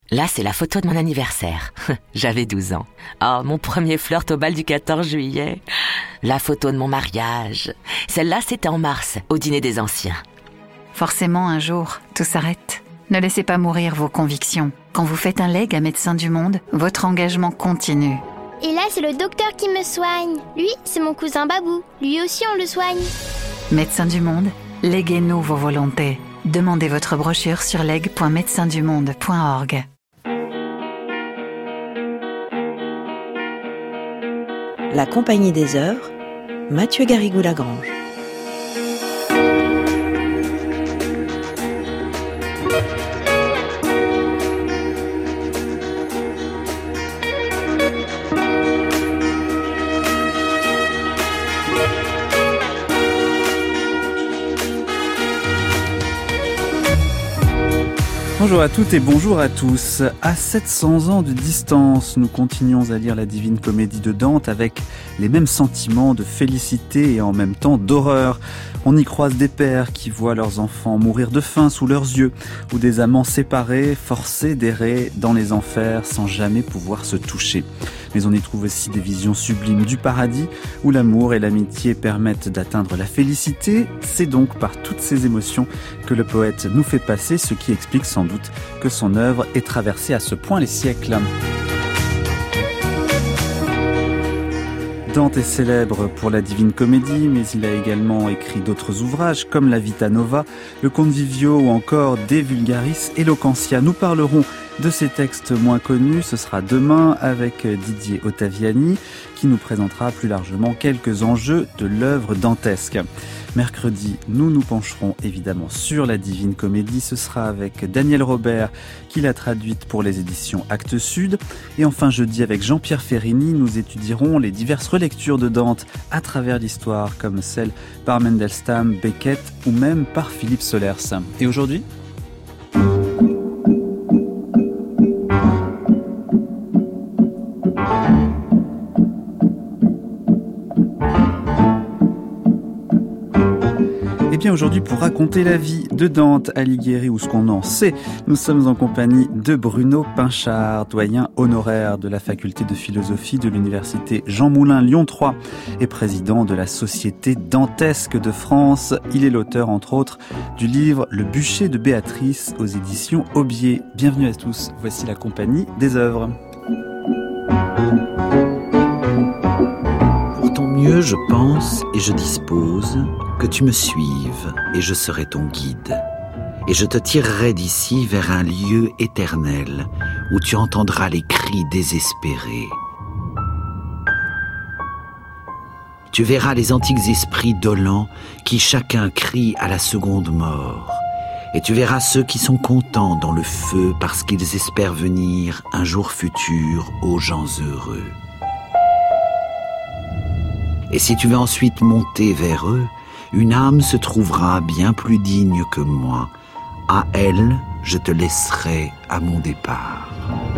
Là, c'est la photo de mon anniversaire. J'avais 12 ans. Oh, mon premier flirt au bal du 14 juillet. La photo de mon mariage. Celle-là, c'était en mars, au dîner des anciens. Forcément, un jour, tout s'arrête. Ne laissez pas mourir vos convictions. Quand vous faites un leg à Médecins du Monde, votre engagement continue. Et là, c'est le docteur qui me soigne. Lui, c'est mon cousin Babou. Lui aussi, on le soigne. Médecins du Monde, léguez-nous vos volontés. Demandez votre brochure sur leg.médecinsdumonde.org. La Compagnie des Œuvres, Mathieu Garrigou-Lagrange. Bonjour à toutes et bonjour à tous. À 700 ans de distance, nous continuons à lire la Divine Comédie de Dante avec les mêmes sentiments de félicité et en même temps d'horreur. On y croise des pères qui voient leurs enfants mourir de faim sous leurs yeux, ou des amants séparés, forcés d'errer dans les enfers sans jamais pouvoir se toucher. Mais on y trouve aussi des visions sublimes du paradis, où l'amour et l'amitié permettent d'atteindre la félicité. C'est donc par toutes ces émotions que le poète nous fait passer, ce qui explique sans doute que son œuvre ait traversé à ce point les siècles. Dante est célèbre pour la Divine Comédie, mais il a également écrit d'autres ouvrages comme la Vita Nova, le Convivio ou encore De Vulgaris Eloquentia. Nous parlerons de ces textes moins connus, ce sera demain avec Didier Ottaviani qui nous présentera plus largement quelques enjeux de l'œuvre dantesque. Mercredi, nous nous pencherons évidemment sur la Divine Comédie. Ce sera avec Daniel Robert qui l'a traduite pour les éditions Actes Sud. Et enfin jeudi, avec Jean-Pierre Ferrini, nous étudierons les diverses relectures de Dante à travers l'histoire, comme celle par Mandelstam, Beckett ou même par Philippe Solers. Et aujourd'hui ? Bien aujourd'hui, pour raconter la vie de Dante Alighieri ou ce qu'on en sait, nous sommes en compagnie de Bruno Pinchard, doyen honoraire de la faculté de philosophie de l'université Jean Moulin Lyon 3 et président de la Société dantesque de France. Il est l'auteur, entre autres, du livre Le bûcher de Béatrice aux éditions Aubier. Bienvenue à tous, voici la Compagnie des œuvres. Pour ton mieux, je pense et je dispose que tu me suives et je serai ton guide. Et je te tirerai d'ici vers un lieu éternel où tu entendras les cris désespérés. Tu verras les antiques esprits dolents qui chacun crie à la seconde mort. Et tu verras ceux qui sont contents dans le feu parce qu'ils espèrent venir un jour futur aux gens heureux. Et si tu veux ensuite monter vers eux, une âme se trouvera bien plus digne que moi. À elle, je te laisserai à mon départ.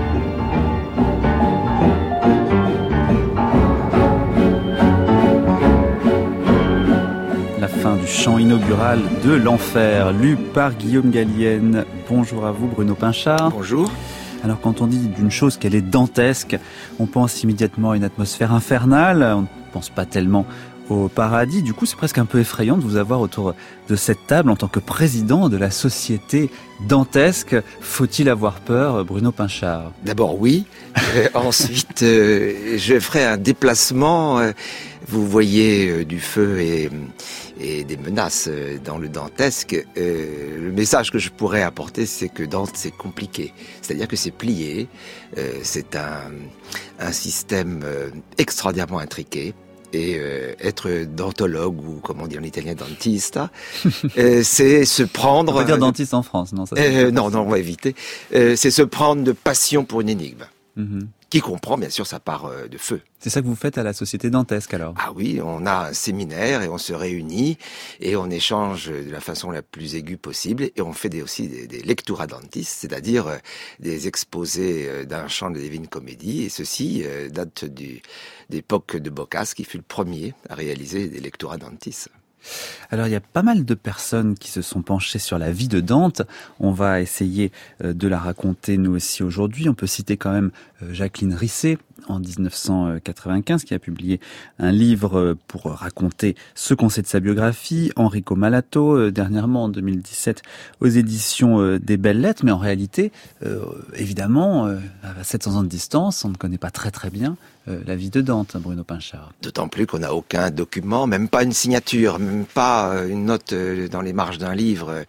La fin du chant inaugural de l'enfer, lu par Guillaume Gallienne. Bonjour à vous, Bruno Pinchard. Bonjour. Alors quand on dit d'une chose qu'elle est dantesque, on pense immédiatement à une atmosphère infernale, on ne pense pas tellement au paradis. Du coup, c'est presque un peu effrayant de vous avoir autour de cette table en tant que président de la Société dantesque. Faut-il avoir peur, Bruno Pinchard ? D'abord, oui. Ensuite, je ferai un déplacement. Vous voyez du feu et des menaces dans le dantesque. Le message que je pourrais apporter, c'est que Dante, c'est compliqué. C'est-à-dire que c'est plié. C'est un système extraordinairement intriqué. Et être dentologue, ou comme on dit en italien, dentista, c'est se prendre... On va dire dentiste en France, non ça non, on va éviter. C'est se prendre de passion pour une énigme, qui comprend bien sûr sa part de feu. C'est ça que vous faites à la Société dantesque alors ? Ah oui, on a un séminaire et on se réunit et on échange de la façon la plus aiguë possible et on fait aussi des lectura dentis, c'est-à-dire des exposés d'un chant de Divine Comédie, et ceci date d'époque de Boccace qui fut le premier à réaliser des lectura dentis. Alors il y a pas mal de personnes qui se sont penchées sur la vie de Dante. On va essayer de la raconter nous aussi aujourd'hui. On peut citer quand même Jacqueline Risset en 1995 qui a publié un livre pour raconter ce qu'on sait de sa biographie. Enrico Malato dernièrement en 2017 aux éditions des Belles Lettres. Mais en réalité, évidemment, à 700 ans de distance, on ne connaît pas très très bien la vie de Dante, Bruno Pinchard. D'autant plus qu'on n'a aucun document, même pas une signature, même pas une note dans les marges d'un livre.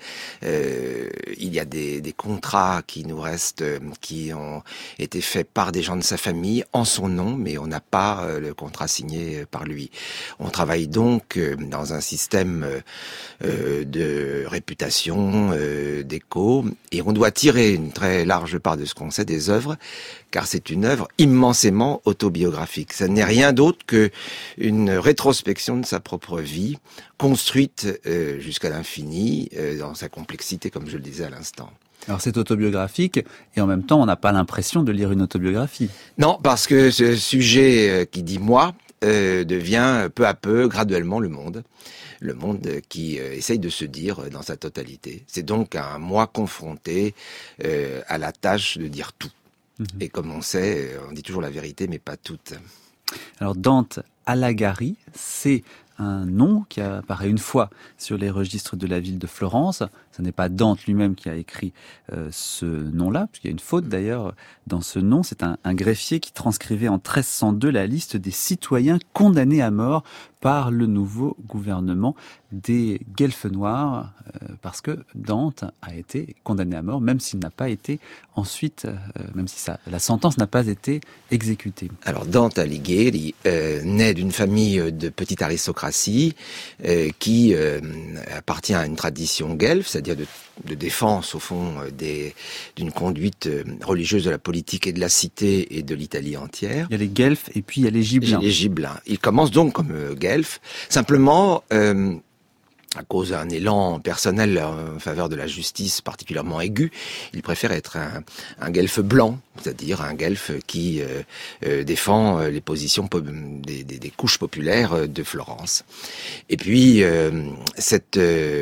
Il y a des contrats qui nous restent, qui ont été faits par des gens de sa famille en son nom, mais on n'a pas le contrat signé par lui. On travaille donc dans un système de réputation, d'écho, et on doit tirer une très large part de ce qu'on sait des œuvres, car c'est une œuvre immensément autobiographique. Ça n'est rien d'autre que une rétrospection de sa propre vie, construite jusqu'à l'infini, dans sa complexité, comme je le disais à l'instant. Alors c'est autobiographique, et en même temps, on n'a pas l'impression de lire une autobiographie. Non, parce que ce sujet qui dit « moi » devient peu à peu, graduellement, le monde. Le monde qui essaye de se dire dans sa totalité. C'est donc un moi confronté à la tâche de dire tout. Et comme on sait, on dit toujours la vérité, mais pas toute. Alors Dante Alighieri, c'est un nom qui apparaît une fois sur les registres de la ville de Florence. Ce n'est pas Dante lui-même qui a écrit ce nom-là, puisqu'il y a une faute d'ailleurs dans ce nom. C'est un greffier qui transcrivait en 1302 la liste des citoyens condamnés à mort par le nouveau gouvernement des Guelfes noirs, parce que Dante a été condamné à mort, même s'il n'a pas été ensuite, même si la sentence n'a pas été exécutée. Alors Dante Alighieri naît d'une famille de petite aristocratie qui appartient à une tradition guelfe, c'est-à-dire de défense au fond d'une conduite religieuse de la politique et de la cité et de l'Italie entière. Il y a les Guelfes et puis il y a les Gibelins. Les Gibelins. Ils commencent donc comme Guelfes, simplement à cause d'un élan personnel en faveur de la justice particulièrement aigu, il préfère être un guelfe blanc, c'est-à-dire un guelfe qui défend les positions des couches populaires de Florence. Et puis, cette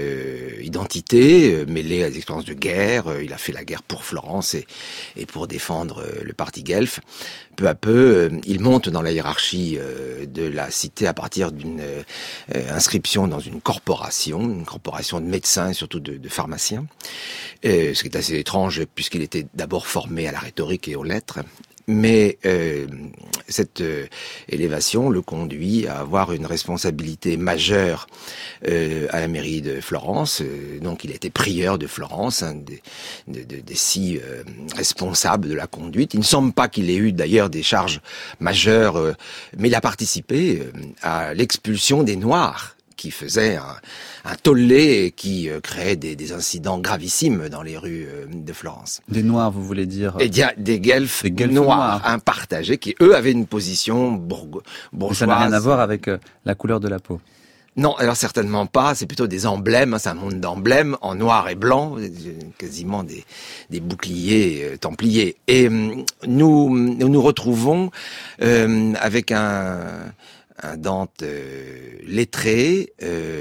identité mêlée à des expériences de guerre, il a fait la guerre pour Florence et pour défendre le parti guelfe. Peu à peu, il monte dans la hiérarchie de la cité à partir d'une inscription dans une corporation de médecins et surtout de pharmaciens. Ce qui est assez étrange puisqu'il était d'abord formé à la rhétorique et aux lettres. Mais cette élévation le conduit à avoir une responsabilité majeure à la mairie de Florence. Donc il était prieur de Florence, un des six responsables de la conduite. Il ne semble pas qu'il ait eu d'ailleurs des charges majeures, mais il a participé à l'expulsion des Noirs, qui faisait un tollé et qui créait des incidents gravissimes dans les rues de Florence. Des Noirs, vous voulez dire? Et des Guelfes noirs, partagés, qui eux avaient une position bourgeoise. Ça n'a rien à voir avec la couleur de la peau. Non, alors certainement pas, c'est plutôt des emblèmes, c'est un monde d'emblèmes en noir et blanc, quasiment des boucliers templiers. Et nous retrouvons avec un Dante lettré,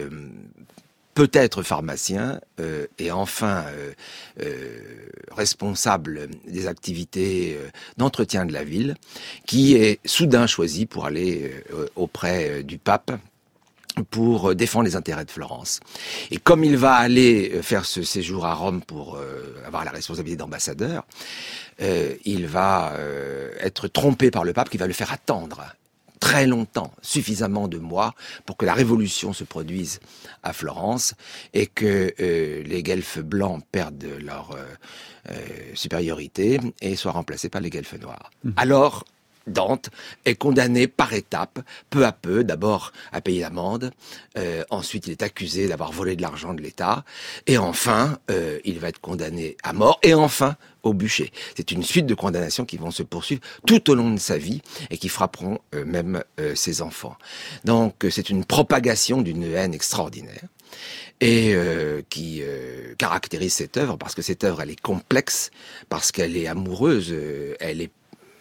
peut-être pharmacien, et enfin responsable des activités d'entretien de la ville, qui est soudain choisi pour aller auprès du pape pour défendre les intérêts de Florence. Et comme il va aller faire ce séjour à Rome pour avoir la responsabilité d'ambassadeur, il va être trompé par le pape qui va le faire attendre très longtemps, suffisamment de mois pour que la révolution se produise à Florence et que les Guelfes blancs perdent leur supériorité et soient remplacés par les Guelfes noirs. Alors, Dante est condamné par étapes, peu à peu, d'abord à payer l'amende, ensuite il est accusé d'avoir volé de l'argent de l'État, et enfin il va être condamné à mort, et enfin au bûcher. C'est une suite de condamnations qui vont se poursuivre tout au long de sa vie et qui frapperont même ses enfants. Donc c'est une propagation d'une haine extraordinaire et qui caractérise cette œuvre, parce que cette œuvre elle est complexe, parce qu'elle est amoureuse, elle est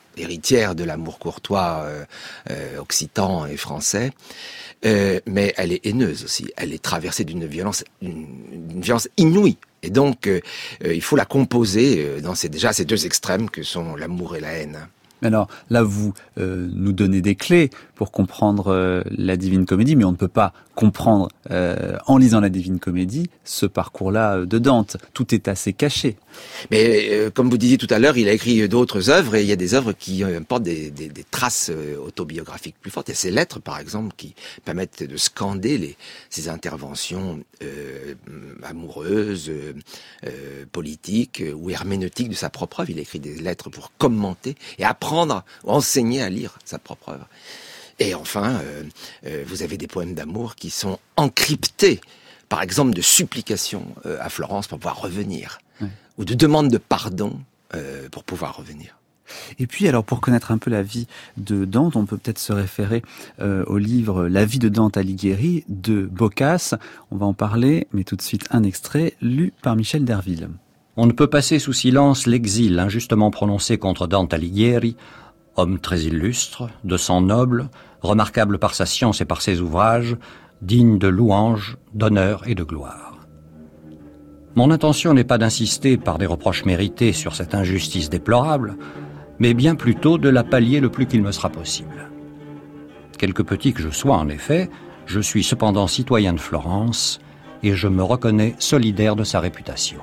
héritière de l'amour courtois occitan et français, mais elle est haineuse aussi. Elle est traversée d'une violence inouïe. Et donc, il faut la composer dans ces deux extrêmes que sont l'amour et la haine. Alors là, vous nous donnez des clés pour comprendre la Divine Comédie, mais on ne peut pas comprendre, en lisant la Divine Comédie, ce parcours-là de Dante. Tout est assez caché. Mais comme vous disiez tout à l'heure, il a écrit d'autres œuvres, et il y a des œuvres qui portent des traces autobiographiques plus fortes. Il y a ses lettres, par exemple, qui permettent de scander ses interventions amoureuses, politiques ou herméneutiques de sa propre œuvre. Il a écrit des lettres pour commenter et apprendre ou enseigner à lire sa propre œuvre. Et enfin, vous avez des poèmes d'amour qui sont encryptés, par exemple de supplications à Florence pour pouvoir revenir, ou de demandes de pardon pour pouvoir revenir. Et puis, alors, pour connaître un peu la vie de Dante, on peut peut-être se référer au livre « La vie de Dante Alighieri » de Boccace. On va en parler, mais tout de suite un extrait lu par Michel Derville. On ne peut passer sous silence l'exil injustement prononcé contre Dante Alighieri, homme très illustre, de sang noble, remarquable par sa science et par ses ouvrages, digne de louange, d'honneur et de gloire. Mon intention n'est pas d'insister par des reproches mérités sur cette injustice déplorable, mais bien plutôt de la pallier le plus qu'il me sera possible. Quelque petit que je sois, en effet, je suis cependant citoyen de Florence et je me reconnais solidaire de sa réputation.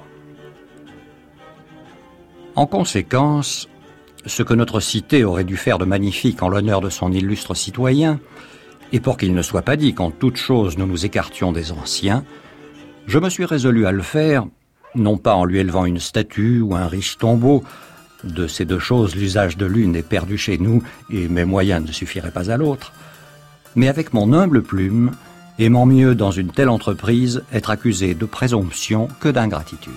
En conséquence, ce que notre cité aurait dû faire de magnifique en l'honneur de son illustre citoyen, et pour qu'il ne soit pas dit qu'en toute chose nous nous écartions des anciens, je me suis résolu à le faire, non pas en lui élevant une statue ou un riche tombeau. De ces deux choses, l'usage de l'une est perdu chez nous et mes moyens ne suffiraient pas à l'autre, mais avec mon humble plume, aimant mieux dans une telle entreprise être accusé de présomption que d'ingratitude.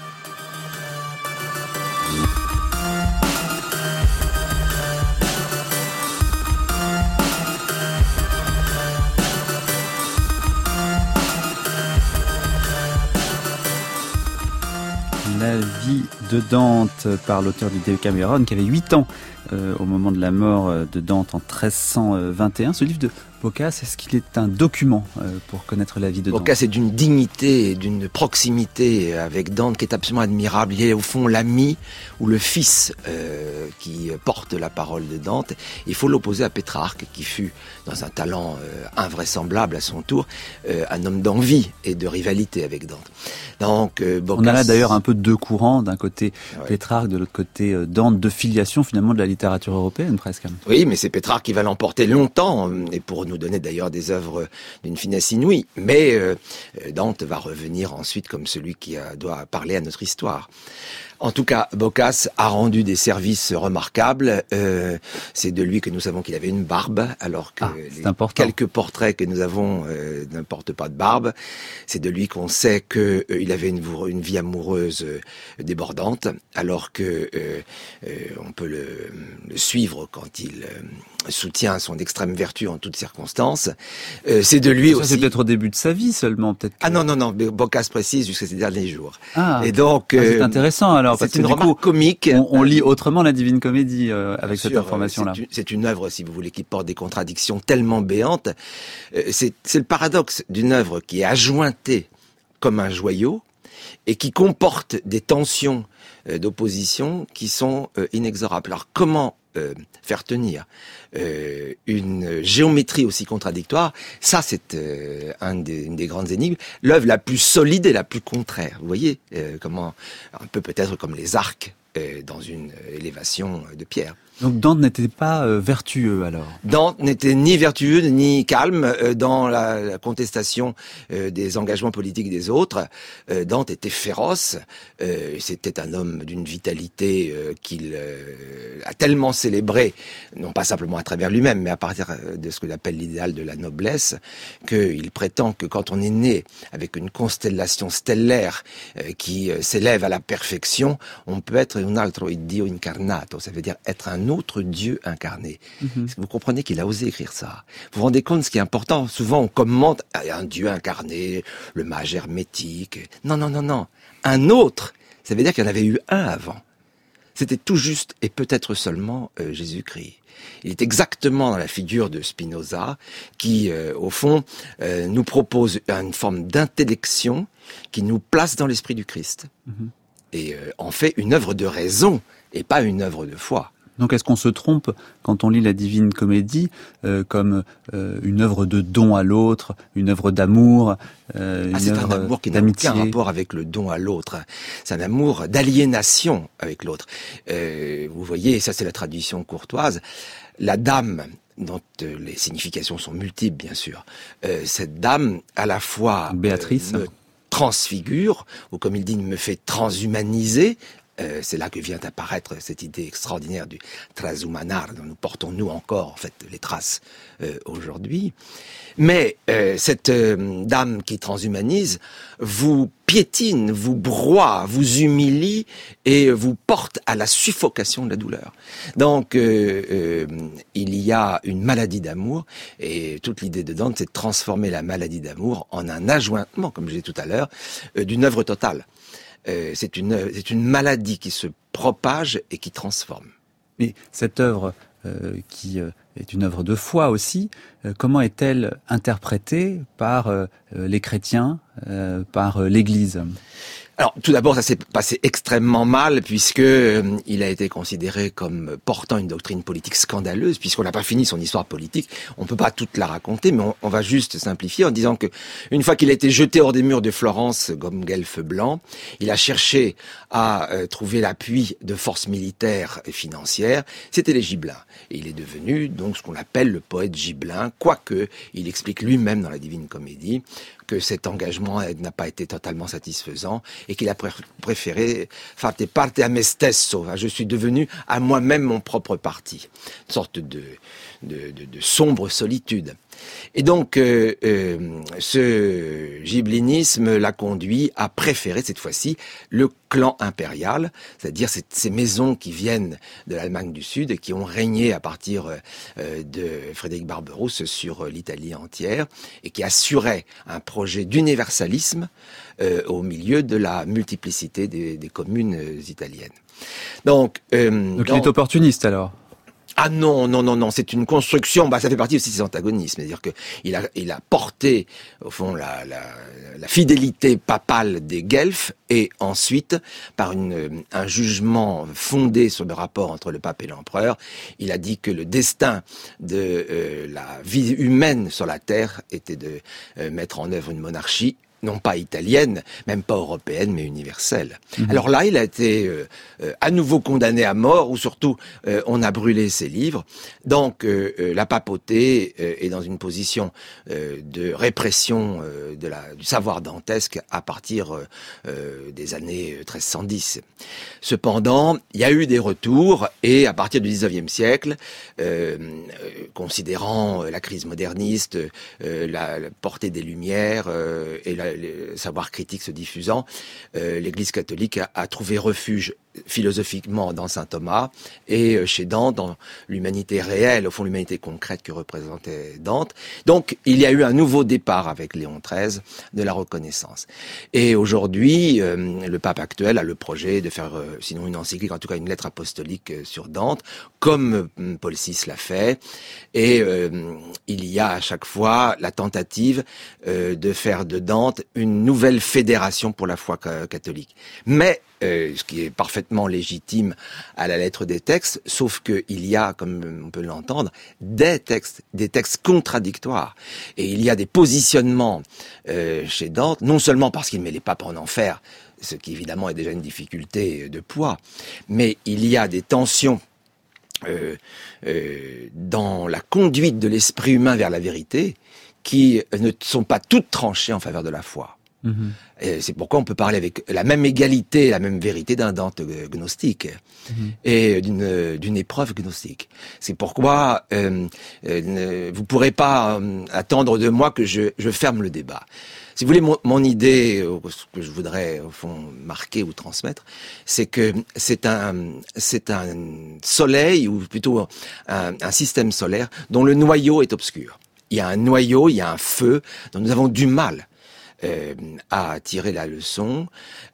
La vie de Dante par l'auteur du Decameron, qui avait 8 ans au moment de la mort de Dante en 1321. Ce livre de Boccace, est-ce qu'il est un document pour connaître la vie de Dante ? Boccace est d'une dignité et d'une proximité avec Dante qui est absolument admirable. Il est au fond l'ami ou le fils qui porte la parole de Dante. Il faut l'opposer à Pétrarque, qui fut, dans un talent invraisemblable à son tour, un homme d'envie et de rivalité avec Dante. Donc, Boccace... On a là d'ailleurs un peu deux courants, d'un côté Pétrarque, de l'autre côté Dante, de filiation finalement de la littérature européenne presque. Oui, mais c'est Pétrarque qui va l'emporter longtemps, et pour nous donner d'ailleurs des œuvres d'une finesse inouïe. Mais Dante va revenir ensuite comme celui qui doit parler à notre histoire. En tout cas, Boccace a rendu des services remarquables. C'est de lui que nous savons qu'il avait une barbe, alors que quelques portraits que nous avons ne portent pas de barbe. C'est de lui qu'on sait qu'il avait une vie amoureuse débordante, alors que on peut le suivre quand il soutient son extrême vertu en toutes circonstances. C'est de lui aussi. C'est peut-être au début de sa vie seulement, peut-être. Ah non, Boccace précise jusqu'à ses derniers jours. Et donc c'est intéressant alors. C'est une remarque comique. On lit autrement la Divine Comédie avec cette information-là. C'est une œuvre, si vous voulez, qui porte des contradictions tellement béantes. C'est le paradoxe d'une œuvre qui est ajointée comme un joyau et qui comporte des tensions d'opposition qui sont inexorables. Alors comment faire tenir une géométrie aussi contradictoire, ça c'est une des grandes énigmes, l'œuvre la plus solide et la plus contraire. Vous voyez comment, un peu peut-être comme les arcs dans une élévation de pierre. Donc Dante n'était pas vertueux alors ? Dante n'était ni vertueux ni calme dans la contestation des engagements politiques des autres. Dante était féroce. C'était un homme d'une vitalité qu'il a tellement célébré, non pas simplement à travers lui-même, mais à partir de ce qu'il appelle l'idéal de la noblesse, qu'il prétend que quand on est né avec une constellation stellaire qui s'élève à la perfection, on peut être un altro Dio incarnato, ça veut dire être un autre Dieu incarné. Vous comprenez qu'il a osé écrire ça. Vous vous rendez compte ce qui est important? Souvent on commente un Dieu incarné, le mage hermétique. Non. Un autre, ça veut dire qu'il y en avait eu un avant. c'était tout juste et peut-être seulement Jésus-Christ. Il est exactement dans la figure de Spinoza qui, au fond, nous propose une forme d'intellection qui nous place dans l'esprit du Christ. Et en fait une œuvre de raison et pas une œuvre de foi. Donc est-ce qu'on se trompe quand on lit la Divine Comédie comme une œuvre de don à l'autre, une œuvre d'amour, c'est un amour qui n'a aucun rapport avec le don à l'autre. C'est un amour d'aliénation avec l'autre. Vous voyez, ça c'est la tradition courtoise. La dame, dont les significations sont multiples bien sûr, cette dame à la fois Béatrice me transfigure, ou comme il dit, me fait transhumaniser. C'est là que vient apparaître cette idée extraordinaire du transhumanar dont nous portons nous encore en fait les traces aujourd'hui. Mais cette dame qui transhumanise vous piétine, vous broie, vous humilie et vous porte à la suffocation de la douleur. Donc il y a une maladie d'amour et toute l'idée de Dante c'est de transformer la maladie d'amour en un ajointement, comme je l'ai dit tout à l'heure, d'une œuvre totale. C'est une maladie qui se propage et qui transforme. Mais cette œuvre qui est une œuvre de foi aussi, comment est-elle interprétée par les chrétiens, par l'Église ? Alors, tout d'abord, ça s'est passé extrêmement mal puisque il a été considéré comme portant une doctrine politique scandaleuse puisqu'on n'a pas fini son histoire politique. On peut pas toute la raconter, mais on va juste simplifier en disant que une fois qu'il a été jeté hors des murs de Florence comme guelfe blanc, il a cherché à trouver l'appui de forces militaires et financières. C'était les Gibelins. Et il est devenu donc ce qu'on appelle le poète gibelin, quoique il explique lui-même dans la Divine Comédie que cet engagement n'a pas été totalement satisfaisant et qu'il a préféré fate parte a me stesso. Je suis devenu à moi-même mon propre parti. Une sorte de sombre solitude. Et donc, ce gibelinisme l'a conduit à préférer cette fois-ci le clan impérial, c'est-à-dire ces maisons qui viennent de l'Allemagne du Sud et qui ont régné à partir de Frédéric Barberousse sur l'Italie entière et qui assuraient un projet d'universalisme au milieu de la multiplicité des communes italiennes. Donc il est opportuniste alors ? Ah non, c'est une construction, ça fait partie aussi de ses antagonismes, c'est-à-dire que il a porté, au fond, la fidélité papale des Guelfes, et ensuite, par un jugement fondé sur le rapport entre le pape et l'empereur, il a dit que le destin de la vie humaine sur la terre était de mettre en œuvre une monarchie, non pas italienne, même pas européenne, mais universelle. Alors là, il a été à nouveau condamné à mort, ou surtout, on a brûlé ses livres. Donc, la papauté est dans une position de répression du savoir dantesque à partir des années 1310. Cependant, il y a eu des retours, et à partir du XIXe siècle, considérant la crise moderniste, la portée des Lumières et le savoir critique se diffusant, l'Église catholique a trouvé refuge philosophiquement dans saint Thomas et chez Dante dans l'humanité réelle, au fond l'humanité concrète que représentait Dante. Donc il y a eu un nouveau départ avec Léon XIII de la reconnaissance. Et aujourd'hui, le pape actuel a le projet de faire, sinon une encyclique, en tout cas une lettre apostolique sur Dante, comme Paul VI l'a fait. Et il y a à chaque fois la tentative de faire de Dante une nouvelle fédération pour la foi catholique. Mais ce qui est parfaitement légitime à la lettre des textes, sauf qu'il y a, comme on peut l'entendre, des textes contradictoires. Et il y a des positionnements chez Dante, non seulement parce qu'il met les papes en enfer, ce qui évidemment est déjà une difficulté de poids, mais il y a des tensions dans la conduite de l'esprit humain vers la vérité qui ne sont pas toutes tranchées en faveur de la foi. Et c'est pourquoi on peut parler avec la même égalité, la même vérité d'un Dante gnostique et d'une épreuve gnostique. C'est pourquoi vous pourrez pas attendre de moi que je ferme le débat. Si vous voulez, mon idée, ce que je voudrais au fond marquer ou transmettre, c'est que c'est un soleil, ou plutôt un système solaire dont le noyau est obscur. Il y a un noyau, il y a un feu dont nous avons du mal à tirer la leçon.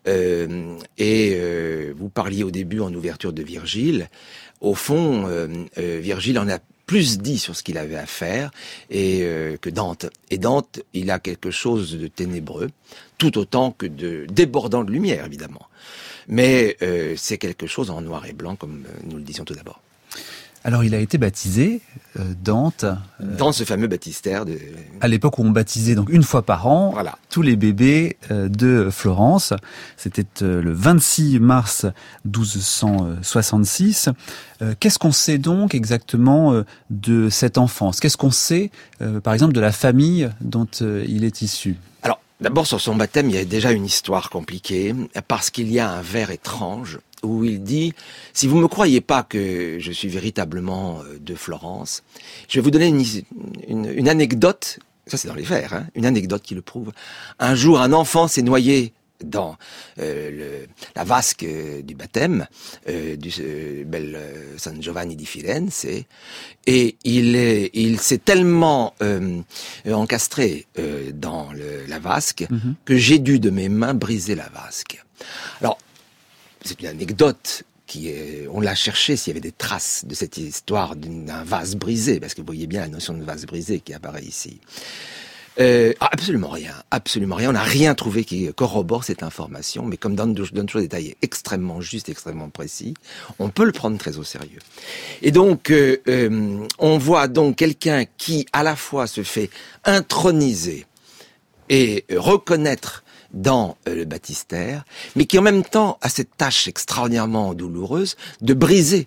Et vous parliez au début en ouverture de Virgile. Au fond, Virgile en a plus dit sur ce qu'il avait à faire que Dante. Et Dante, il a quelque chose de ténébreux, tout autant que de débordant de lumière, évidemment. Mais c'est quelque chose en noir et blanc, comme nous le disions tout d'abord. Alors il a été baptisé, Dante. Dans ce fameux baptistère de... À l'époque où on baptisait donc une fois par an tous les bébés de Florence. C'était le 26 mars 1266. Qu'est-ce qu'on sait donc exactement de cette enfance? Qu'est-ce qu'on sait, par exemple, de la famille dont il est issu? Alors, d'abord sur son baptême, il y a déjà une histoire compliquée, parce qu'il y a un vers étrange où il dit « Si vous me croyez pas que je suis véritablement de Florence, je vais vous donner une anecdote, ça c'est dans les vers, hein, une anecdote qui le prouve. Un jour, un enfant s'est noyé dans la vasque du baptême du bel San Giovanni di Firenze, et il s'est tellement encastré dans la vasque que j'ai dû de mes mains briser la vasque. » Alors, c'est une anecdote on l'a cherché s'il y avait des traces de cette histoire d'un vase brisé, parce que vous voyez bien la notion de vase brisé qui apparaît ici. Absolument rien. On n'a rien trouvé qui corrobore cette information, mais comme donne toujours des détails extrêmement justes, extrêmement précis, on peut le prendre très au sérieux. Et donc, on voit donc quelqu'un qui, à la fois, se fait introniser et reconnaître dans le baptistère, mais qui en même temps a cette tâche extraordinairement douloureuse de briser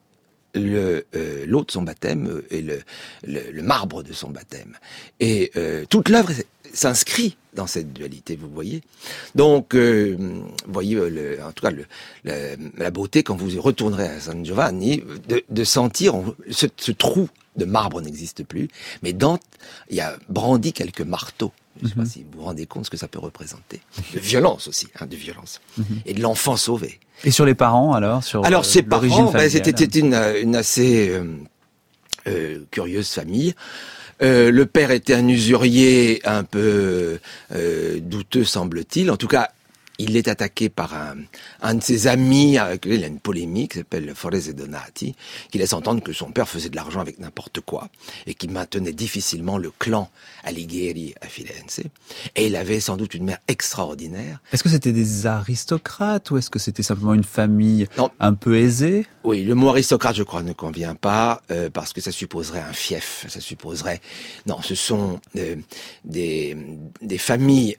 l'eau de son baptême et le marbre de son baptême. Et toute l'œuvre s'inscrit dans cette dualité, vous voyez. Donc, vous voyez, en tout cas, la beauté, quand vous retournerez à San Giovanni, de sentir ce trou de marbre n'existe plus, mais Dante, il y a brandi quelques marteaux. Je ne sais pas si vous vous rendez compte ce que ça peut représenter. De violence aussi, de violence. Et de l'enfant sauvé. Et sur les parents, alors ses parents, c'était une assez curieuse famille. Le père était un usurier un peu douteux, semble-t-il. En tout cas, il est attaqué par un de ses amis, avec lui il a une polémique, qui s'appelle Forese Donati, qui laisse entendre que son père faisait de l'argent avec n'importe quoi, et qui maintenait difficilement le clan Alighieri à Firenze. Et il avait sans doute une mère extraordinaire. Est-ce que c'était des aristocrates, ou est-ce que c'était simplement une famille un peu aisée? Oui, le mot aristocrate, je crois, ne convient pas, parce que ça supposerait un fief, ça supposerait... Non, ce sont des familles...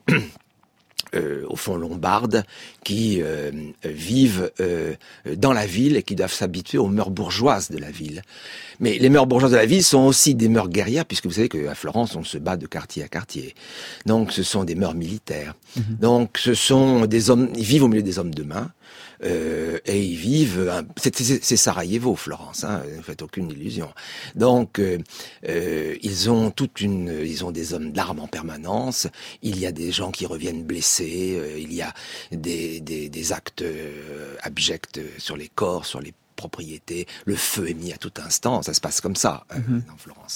au fond lombardes, qui vivent dans la ville et qui doivent s'habituer aux mœurs bourgeoises de la ville. Mais les mœurs bourgeoises de la ville sont aussi des mœurs guerrières, puisque vous savez qu'à Florence, on se bat de quartier à quartier. Donc ce sont des mœurs militaires. Donc ce sont des hommes, ils vivent au milieu des hommes de main, et ils vivent... C'est Sarajevo, Florence, ne faites aucune illusion. Donc ils ont des hommes d'armes en permanence, il y a des gens qui reviennent blessés, il y a des actes abjects sur les corps, sur les propriétés, le feu est mis à tout instant, ça se passe comme ça dans Florence.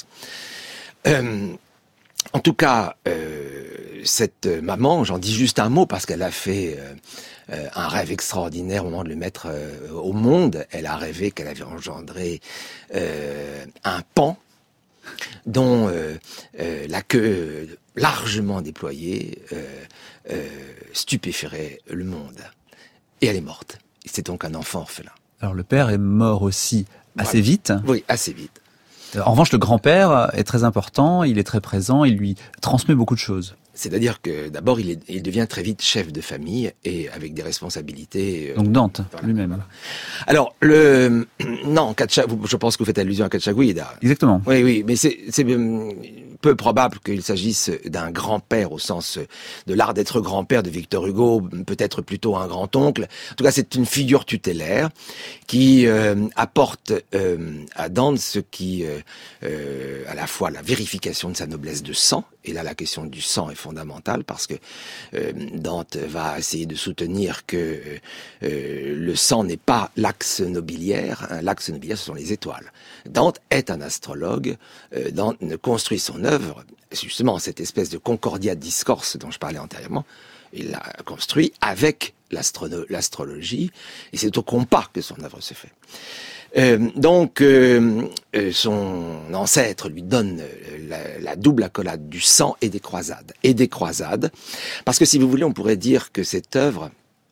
En tout cas, cette maman, j'en dis juste un mot parce qu'elle a fait un rêve extraordinaire au moment de le mettre au monde. Elle a rêvé qu'elle avait engendré un paon dont la queue largement déployée stupéfierait le monde. Et elle est morte. C'est donc un enfant orphelin. Alors le père est mort aussi assez vite. Oui, assez vite. En revanche, le grand-père est très important, il est très présent, il lui transmet beaucoup de choses. C'est-à-dire que d'abord, il devient très vite chef de famille et avec des responsabilités. Donc Dante, lui-même. Voilà. Alors, non, je pense que vous faites allusion à Cacciaguida. Exactement. Oui, mais c'est peu probable qu'il s'agisse d'un grand-père au sens de l'art d'être grand-père de Victor Hugo, peut-être plutôt un grand-oncle. En tout cas, c'est une figure tutélaire qui apporte à Dante ce qui, à la fois la vérification de sa noblesse de sang, et là la question du sang est fondamentale parce que Dante va essayer de soutenir que le sang n'est pas l'axe nobiliaire. L'axe nobiliaire, ce sont les étoiles. Dante est un astrologue. Dante construit son œuvre œuvre, justement cette espèce de concordia discourse dont je parlais antérieurement, il l'a construit avec l'astrologie, et c'est au compas que son œuvre se fait. Son ancêtre lui donne la double accolade du sang et des croisades, parce que si vous voulez, on pourrait dire que cette œuvre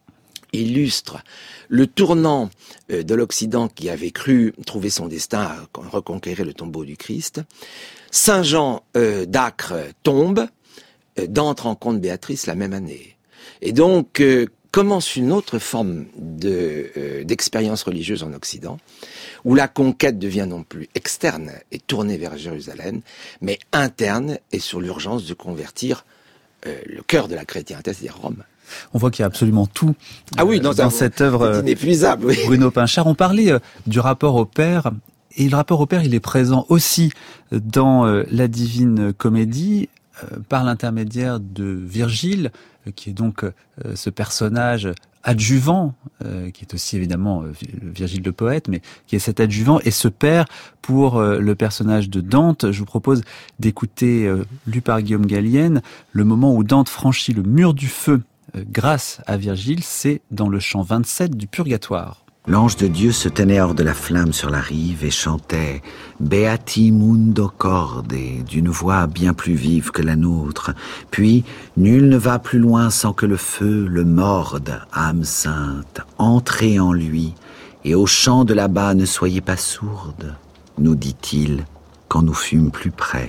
illustre le tournant de l'Occident qui avait cru trouver son destin à reconquérir le tombeau du Christ. Saint Jean d'Acre tombe, Dante rencontre Béatrice la même année. Et donc commence une autre forme d'expérience religieuse en Occident, où la conquête devient non plus externe et tournée vers Jérusalem, mais interne et sur l'urgence de convertir le cœur de la chrétienté, c'est-à-dire Rome. On voit qu'il y a absolument tout dans cette œuvre inépuisable. Oui. Bruno Pinchard. On parlait du rapport au Père, et le rapport au Père, il est présent aussi dans la Divine Comédie, par l'intermédiaire de Virgile, qui est donc ce personnage adjuvant, qui est aussi évidemment Virgile le poète, mais qui est cet adjuvant, et ce père pour le personnage de Dante. Je vous propose d'écouter, lu par Guillaume Gallienne, le moment où Dante franchit le mur du feu grâce à Virgile, c'est dans le chant 27 du Purgatoire. L'ange de Dieu se tenait hors de la flamme sur la rive et chantait « Beati mundo corde » d'une voix bien plus vive que la nôtre. Puis, nul ne va plus loin sans que le feu le morde, âme sainte, entrez en lui, et au chant de là-bas ne soyez pas sourde, nous dit-il, quand nous fûmes plus près.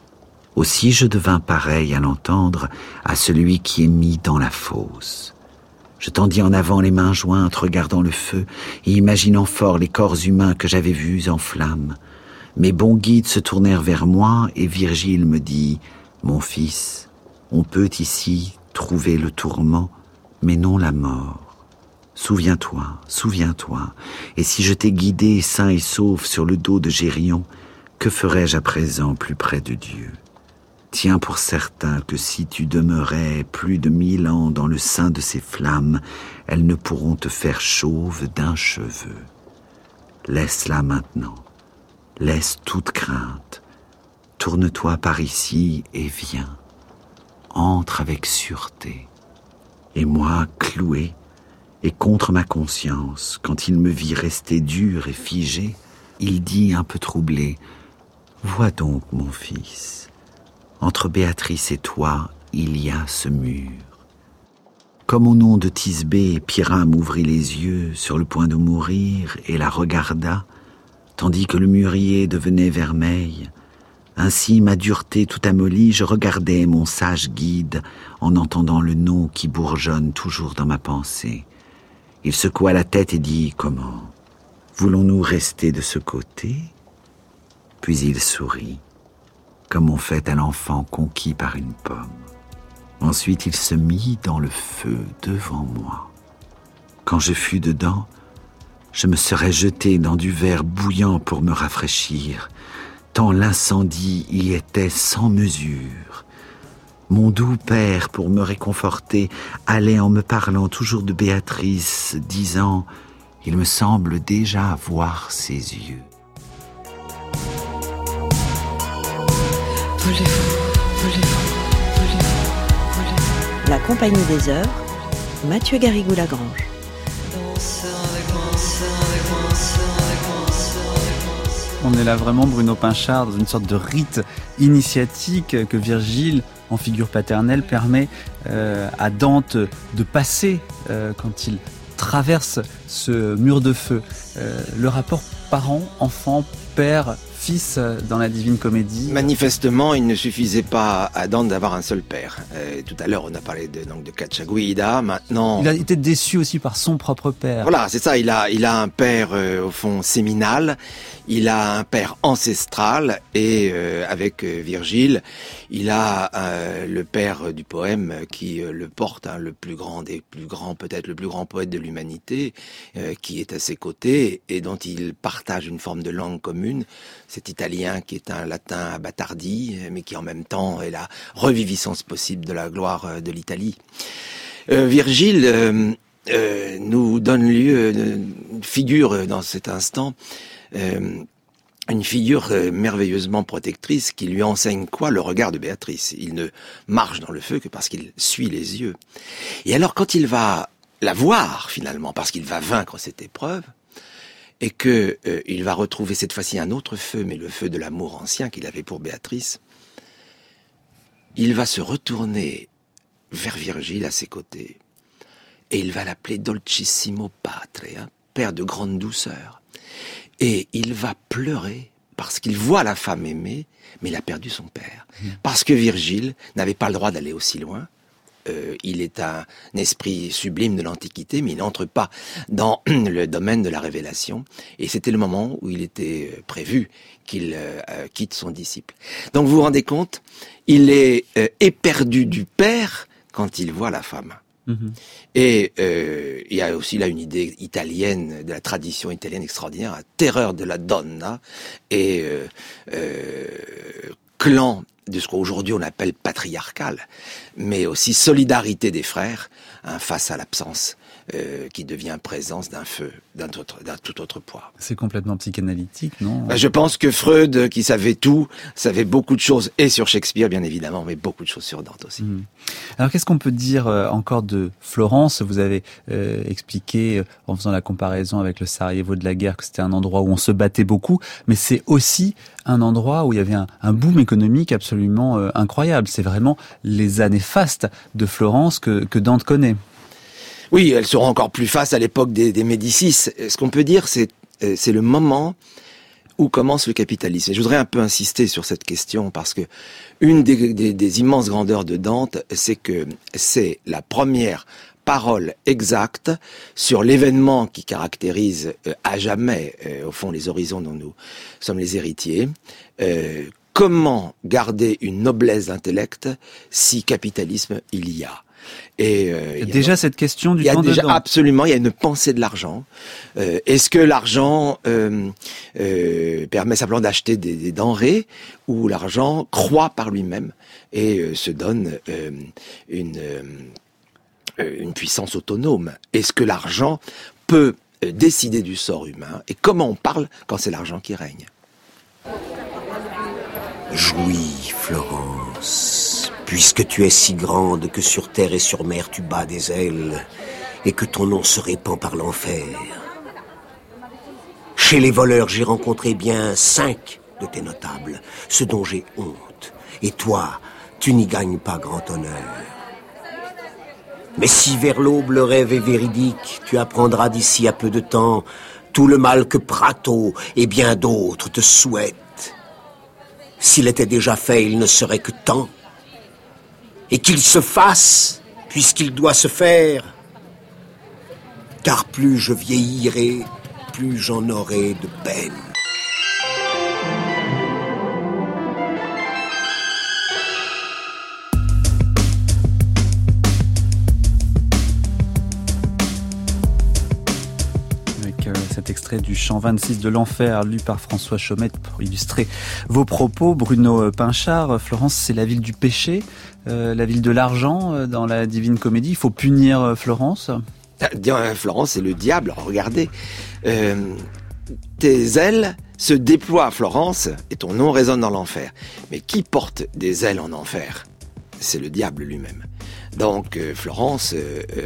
Aussi je devins pareil à l'entendre à celui qui est mis dans la fosse. Je tendis en avant les mains jointes, regardant le feu et imaginant fort les corps humains que j'avais vus en flammes. Mes bons guides se tournèrent vers moi et Virgile me dit « Mon fils, on peut ici trouver le tourment, mais non la mort. Souviens-toi, souviens-toi, et si je t'ai guidé sain et sauf sur le dos de Gérion, que ferais-je à présent plus près de Dieu ? Tiens pour certain que si tu demeurais plus de 1000 ans dans le sein de ces flammes, elles ne pourront te faire chauve d'un cheveu. Laisse-la maintenant, laisse toute crainte, tourne-toi par ici et viens, entre avec sûreté. Et moi, cloué, et contre ma conscience, quand il me vit rester dur et figé, il dit un peu troublé, « Vois donc, mon fils, entre Béatrice et toi, il y a ce mur. » Comme au nom de Thisbé, Pyrrham ouvrit les yeux sur le point de mourir et la regarda, tandis que le mûrier devenait vermeil. Ainsi, ma dureté tout amollie, je regardais mon sage guide en entendant le nom qui bourgeonne toujours dans ma pensée. Il secoua la tête et dit « Comment ? Voulons-nous rester de ce côté ?» Puis il sourit, comme on fait à l'enfant conquis par une pomme. Ensuite il se mit dans le feu devant moi. Quand je fus dedans, je me serais jeté dans du verre bouillant pour me rafraîchir, tant l'incendie y était sans mesure. Mon doux père, pour me réconforter, allait en me parlant toujours de Béatrice, disant « Il me semble déjà voir ses yeux. » La Compagnie des Heures, Mathieu Garrigou-Lagrange. On est là vraiment, Bruno Pinchard, dans une sorte de rite initiatique que Virgile, en figure paternelle, permet à Dante de passer quand il traverse ce mur de feu. Le rapport parent, enfant, père, fils dans la Divine Comédie. Manifestement, il ne suffisait pas à Dante d'avoir un seul père. Tout à l'heure, on a parlé de Cacciaguida. Maintenant, il a été déçu aussi par son propre père. Voilà, c'est ça. Il a un père au fond séminal. Il a un père ancestral et avec Virgile, il a le père du poème qui le porte, le plus grand des plus grands, peut-être le plus grand poète de l'humanité, qui est à ses côtés et dont il partage une forme de langue commune. Cet italien qui est un latin abattardi, mais qui en même temps est la reviviscence possible de la gloire de l'Italie. Virgile nous donne lieu, figure dans cet instant, une figure merveilleusement protectrice qui lui enseigne quoi? Le regard de Béatrice. Il ne marche dans le feu que parce qu'il suit les yeux. Et alors quand il va la voir finalement, parce qu'il va vaincre cette épreuve, et que il va retrouver cette fois-ci un autre feu, mais le feu de l'amour ancien qu'il avait pour Béatrice, il va se retourner vers Virgile à ses côtés, et il va l'appeler Dolcissimo Patre, père de grande douceur. Et il va pleurer parce qu'il voit la femme aimée, mais il a perdu son père. Parce que Virgile n'avait pas le droit d'aller aussi loin. Il est un esprit sublime de l'Antiquité, mais il n'entre pas dans le domaine de la révélation. Et c'était le moment où il était prévu qu'il quitte son disciple. Donc vous vous rendez compte, il est éperdu du père quand il voit la femme. Et il y a aussi là une idée italienne, de la tradition italienne extraordinaire, la terreur de la donna et clan de ce qu'aujourd'hui on appelle patriarcal, mais aussi solidarité des frères face à l'absence qui devient présence d'un feu, d'un tout autre poids. C'est complètement psychanalytique, non? Je pense que Freud, qui savait tout, savait beaucoup de choses, et sur Shakespeare bien évidemment, mais beaucoup de choses sur Dante aussi. Alors qu'est-ce qu'on peut dire encore de Florence? Vous avez expliqué, en faisant la comparaison avec le Sarajevo de la guerre, que c'était un endroit où on se battait beaucoup, mais c'est aussi un endroit où il y avait un boom économique absolument incroyable. C'est vraiment les années fastes de Florence que Dante connaît. Oui, elles seront encore plus fastes à l'époque des Médicis. Ce qu'on peut dire, c'est le moment où commence le capitalisme. Et je voudrais un peu insister sur cette question parce que une des immenses grandeurs de Dante, c'est que c'est la première parole exacte sur l'événement qui caractérise à jamais, au fond, les horizons dont nous sommes les héritiers. Comment garder une noblesse d'intellect si capitalisme il y a? Et déjà cette question du temps de Dante. Absolument, il y a une pensée de l'argent. Est-ce que l'argent permet simplement d'acheter des denrées, ou l'argent croît par lui-même et se donne une puissance autonome? Est-ce que l'argent peut décider du sort humain? Et comment on parle quand c'est l'argent qui règne? Jouis, Florence, puisque tu es si grande que sur terre et sur mer tu bats des ailes et que ton nom se répand par l'enfer. Chez les voleurs, j'ai rencontré bien 5 de tes notables, ce dont j'ai honte. Et toi, tu n'y gagnes pas grand honneur. Mais si vers l'aube le rêve est véridique, tu apprendras d'ici à peu de temps tout le mal que Prato et bien d'autres te souhaitent. S'il était déjà fait, il ne serait que temps. Et qu'il se fasse, puisqu'il doit se faire. Car plus je vieillirai, plus j'en aurai de peine. Cet extrait du chant 26 de l'Enfer, lu par François Chaumette pour illustrer vos propos. Bruno Pinchard, Florence, c'est la ville du péché, la ville de l'argent dans la Divine Comédie. Il faut punir Florence? Florence, c'est le diable. Regardez, tes ailes se déploient à Florence et ton nom résonne dans l'enfer. Mais qui porte des ailes en enfer? C'est le diable lui-même. Donc Florence,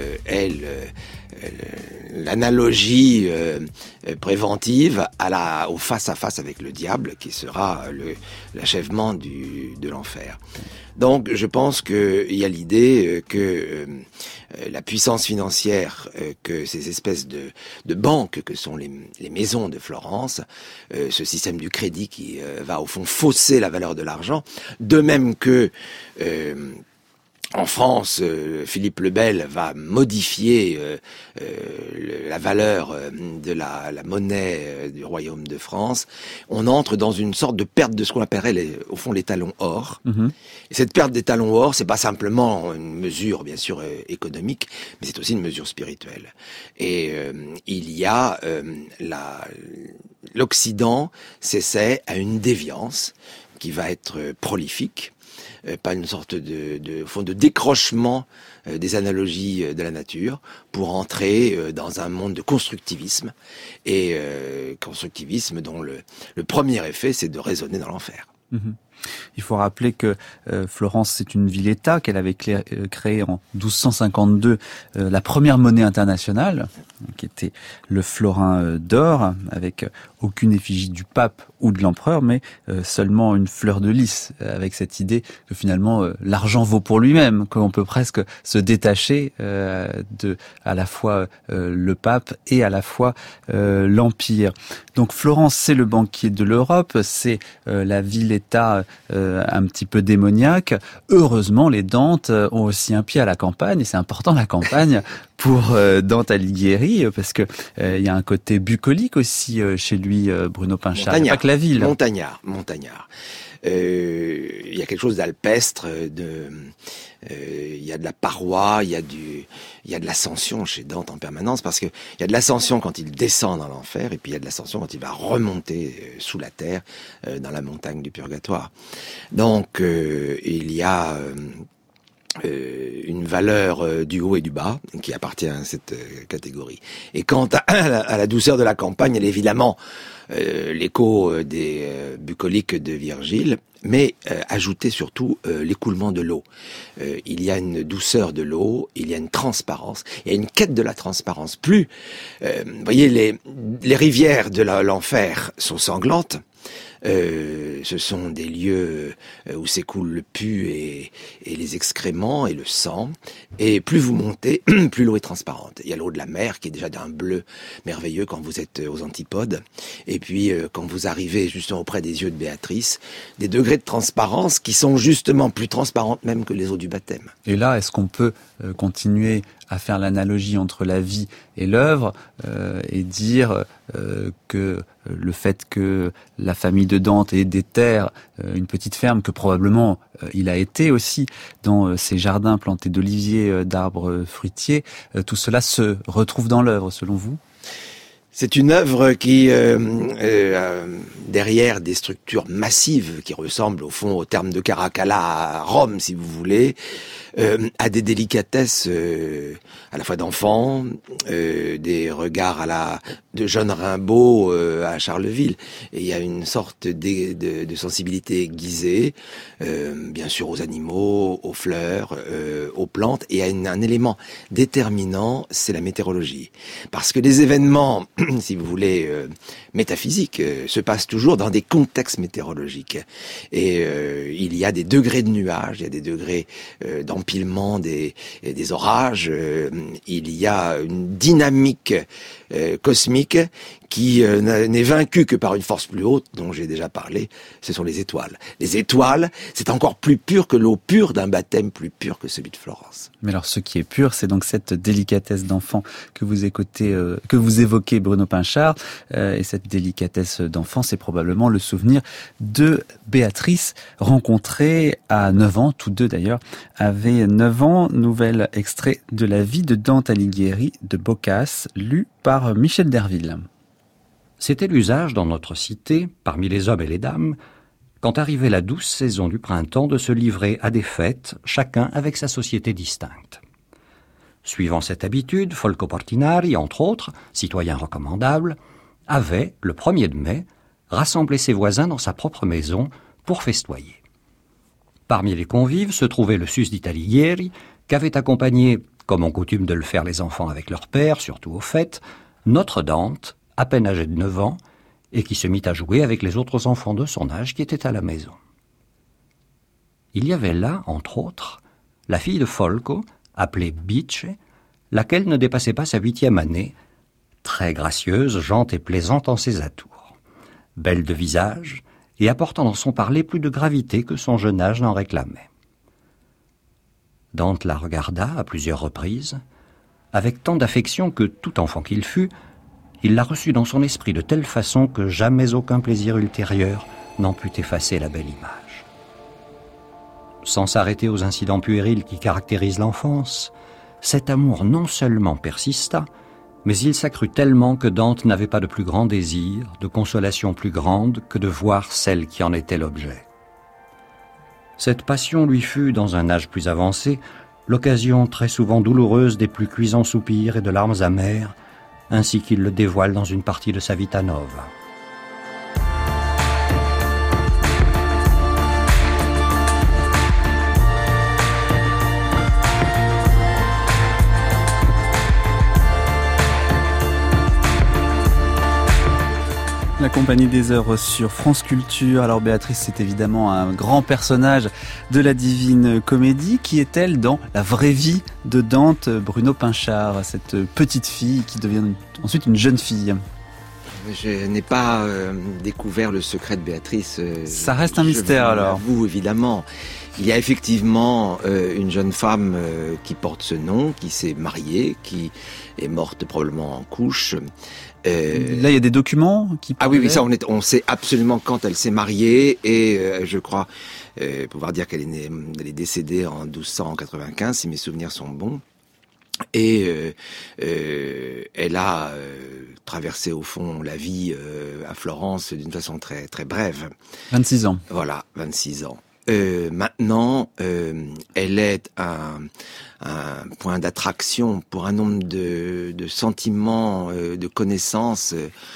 l'analogie préventive au face-à-face avec le diable qui sera l'achèvement de l'enfer. Donc je pense qu'il y a l'idée que la puissance financière que ces espèces de banques que sont les maisons de Florence, ce système du crédit qui va au fond fausser la valeur de l'argent, de même que en France, Philippe le Bel va modifier la valeur de la monnaie du royaume de France. On entre dans une sorte de perte de ce qu'on appellerait au fond les talons or. Et cette perte des talons or, c'est pas simplement une mesure bien sûr économique, mais c'est aussi une mesure spirituelle. Et il y a l'Occident s'essaie à une déviance qui va être prolifique. pas une sorte de décrochement des analogies de la nature pour entrer dans un monde de constructivisme, et constructivisme dont le premier effet, c'est de résonner dans l'enfer. Il faut rappeler que Florence, c'est une ville-État, qu'elle avait créée en 1252 la première monnaie internationale, qui était le florin d'or, avec aucune effigie du pape ou de l'empereur, mais seulement une fleur de lys, avec cette idée que finalement l'argent vaut pour lui-même, qu'on peut presque se détacher de à la fois le pape et à la fois l'empire. Donc Florence, c'est le banquier de l'Europe, c'est la ville-État un petit peu démoniaque. Heureusement, les Dante ont aussi un pied à la campagne, et c'est important la campagne pour Dante Alighieri, parce que il y a un côté bucolique aussi chez lui, Bruno Pinchard. Il n'y a pas que la ville. Montagnard. Il y a quelque chose d'alpestre, il y a de la paroi, il y a de l'ascension chez Dante en permanence, parce que il y a de l'ascension quand il descend dans l'enfer, et puis il y a de l'ascension quand il va remonter sous la terre, dans la montagne du purgatoire. Donc il y a une valeur du haut et du bas qui appartient à cette catégorie. Et quant à la douceur de la campagne, elle est évidemment l'écho des bucoliques de Virgile, mais ajouter surtout l'écoulement de l'eau. Il y a une douceur de l'eau, il y a une transparence, il y a une quête de la transparence. Plus, vous voyez, les rivières de l'enfer sont sanglantes. Ce sont des lieux où s'écoule le pu et les excréments et le sang. Et plus vous montez, plus l'eau est transparente. Il y a l'eau de la mer qui est déjà d'un bleu merveilleux quand vous êtes aux antipodes. Et puis quand vous arrivez justement auprès des yeux de Béatrice, des degrés de transparence qui sont justement plus transparentes même que les eaux du baptême. Et là, est-ce qu'on peut continuer à faire l'analogie entre la vie et l'œuvre et dire que le fait que la famille de Dante ait des terres, une petite ferme, que probablement il a été aussi dans ses jardins plantés d'oliviers, d'arbres fruitiers, tout cela se retrouve dans l'œuvre, selon vous ? C'est une œuvre qui, derrière des structures massives qui ressemblent au fond au terme de Caracalla à Rome, si vous voulez, a des délicatesses à la fois d'enfants, des regards de jeune Rimbaud à Charleville. Et il y a une sorte de sensibilité aiguisée, bien sûr aux animaux, aux fleurs, aux plantes. Et il y a un élément déterminant, c'est la météorologie. Parce que les événements, si vous voulez, métaphysiques, se passent toujours dans des contextes météorologiques. Et il y a des degrés de nuages, il y a des degrés d'empilement des orages, il y a une dynamique cosmique qui n'est vaincue que par une force plus haute dont j'ai déjà parlé, ce sont les étoiles. Les étoiles, c'est encore plus pur que l'eau pure d'un baptême plus pur que celui de Florence. Mais alors ce qui est pur, c'est donc cette délicatesse d'enfant que vous évoquez Bruno Pinchard, et cette délicatesse d'enfant, c'est probablement le souvenir de Béatrice, rencontrée à 9 ans, tous deux d'ailleurs avaient 9 ans. Nouvel extrait de la vie de Dante Alighieri de Boccace, lu par Michel Derville. C'était l'usage dans notre cité, parmi les hommes et les dames, quand arrivait la douce saison du printemps, de se livrer à des fêtes, chacun avec sa société distincte. Suivant cette habitude, Folco Portinari, entre autres, citoyen recommandable, avait, le 1er de mai, rassemblé ses voisins dans sa propre maison pour festoyer. Parmi les convives se trouvait le susdit Alighieri, qu'avait accompagné, comme ont coutume de le faire les enfants avec leur père, surtout aux fêtes, notre Dante, à peine âgé de 9 ans, et qui se mit à jouer avec les autres enfants de son âge qui étaient à la maison. Il y avait là, entre autres, la fille de Folco, appelée Bice, laquelle ne dépassait pas sa 8e année, très gracieuse, jante et plaisante en ses atours, belle de visage, et apportant dans son parler plus de gravité que son jeune âge n'en réclamait. Dante la regarda à plusieurs reprises, avec tant d'affection que, tout enfant qu'il fût, il la reçut dans son esprit de telle façon que jamais aucun plaisir ultérieur n'en put effacer la belle image. Sans s'arrêter aux incidents puérils qui caractérisent l'enfance, cet amour non seulement persista, mais il s'accrut tellement que Dante n'avait pas de plus grand désir, de consolation plus grande que de voir celle qui en était l'objet. Cette passion lui fut, dans un âge plus avancé, l'occasion très souvent douloureuse des plus cuisants soupirs et de larmes amères, ainsi qu'il le dévoile dans une partie de sa Vita Nova. La Compagnie des Heures sur France Culture. Alors Béatrice, c'est évidemment un grand personnage de la Divine Comédie. Qui est-elle dans la vraie vie de Dante? Bruno Pinchard, cette petite fille qui devient ensuite une jeune fille. Je n'ai pas découvert le secret de Béatrice. Ça reste un mystère alors. Vous, évidemment. Il y a effectivement une jeune femme qui porte ce nom, qui s'est mariée, qui est morte probablement en couche. Là, il y a des documents qui... Ah oui, ça, on sait absolument quand elle s'est mariée et je crois pouvoir dire qu'elle est décédée en 1295, si mes souvenirs sont bons. Et elle a traversé au fond la vie à Florence d'une façon très très brève. 26 ans. Voilà, 26 ans. Maintenant, elle est un point d'attraction pour un nombre de sentiments, de connaissances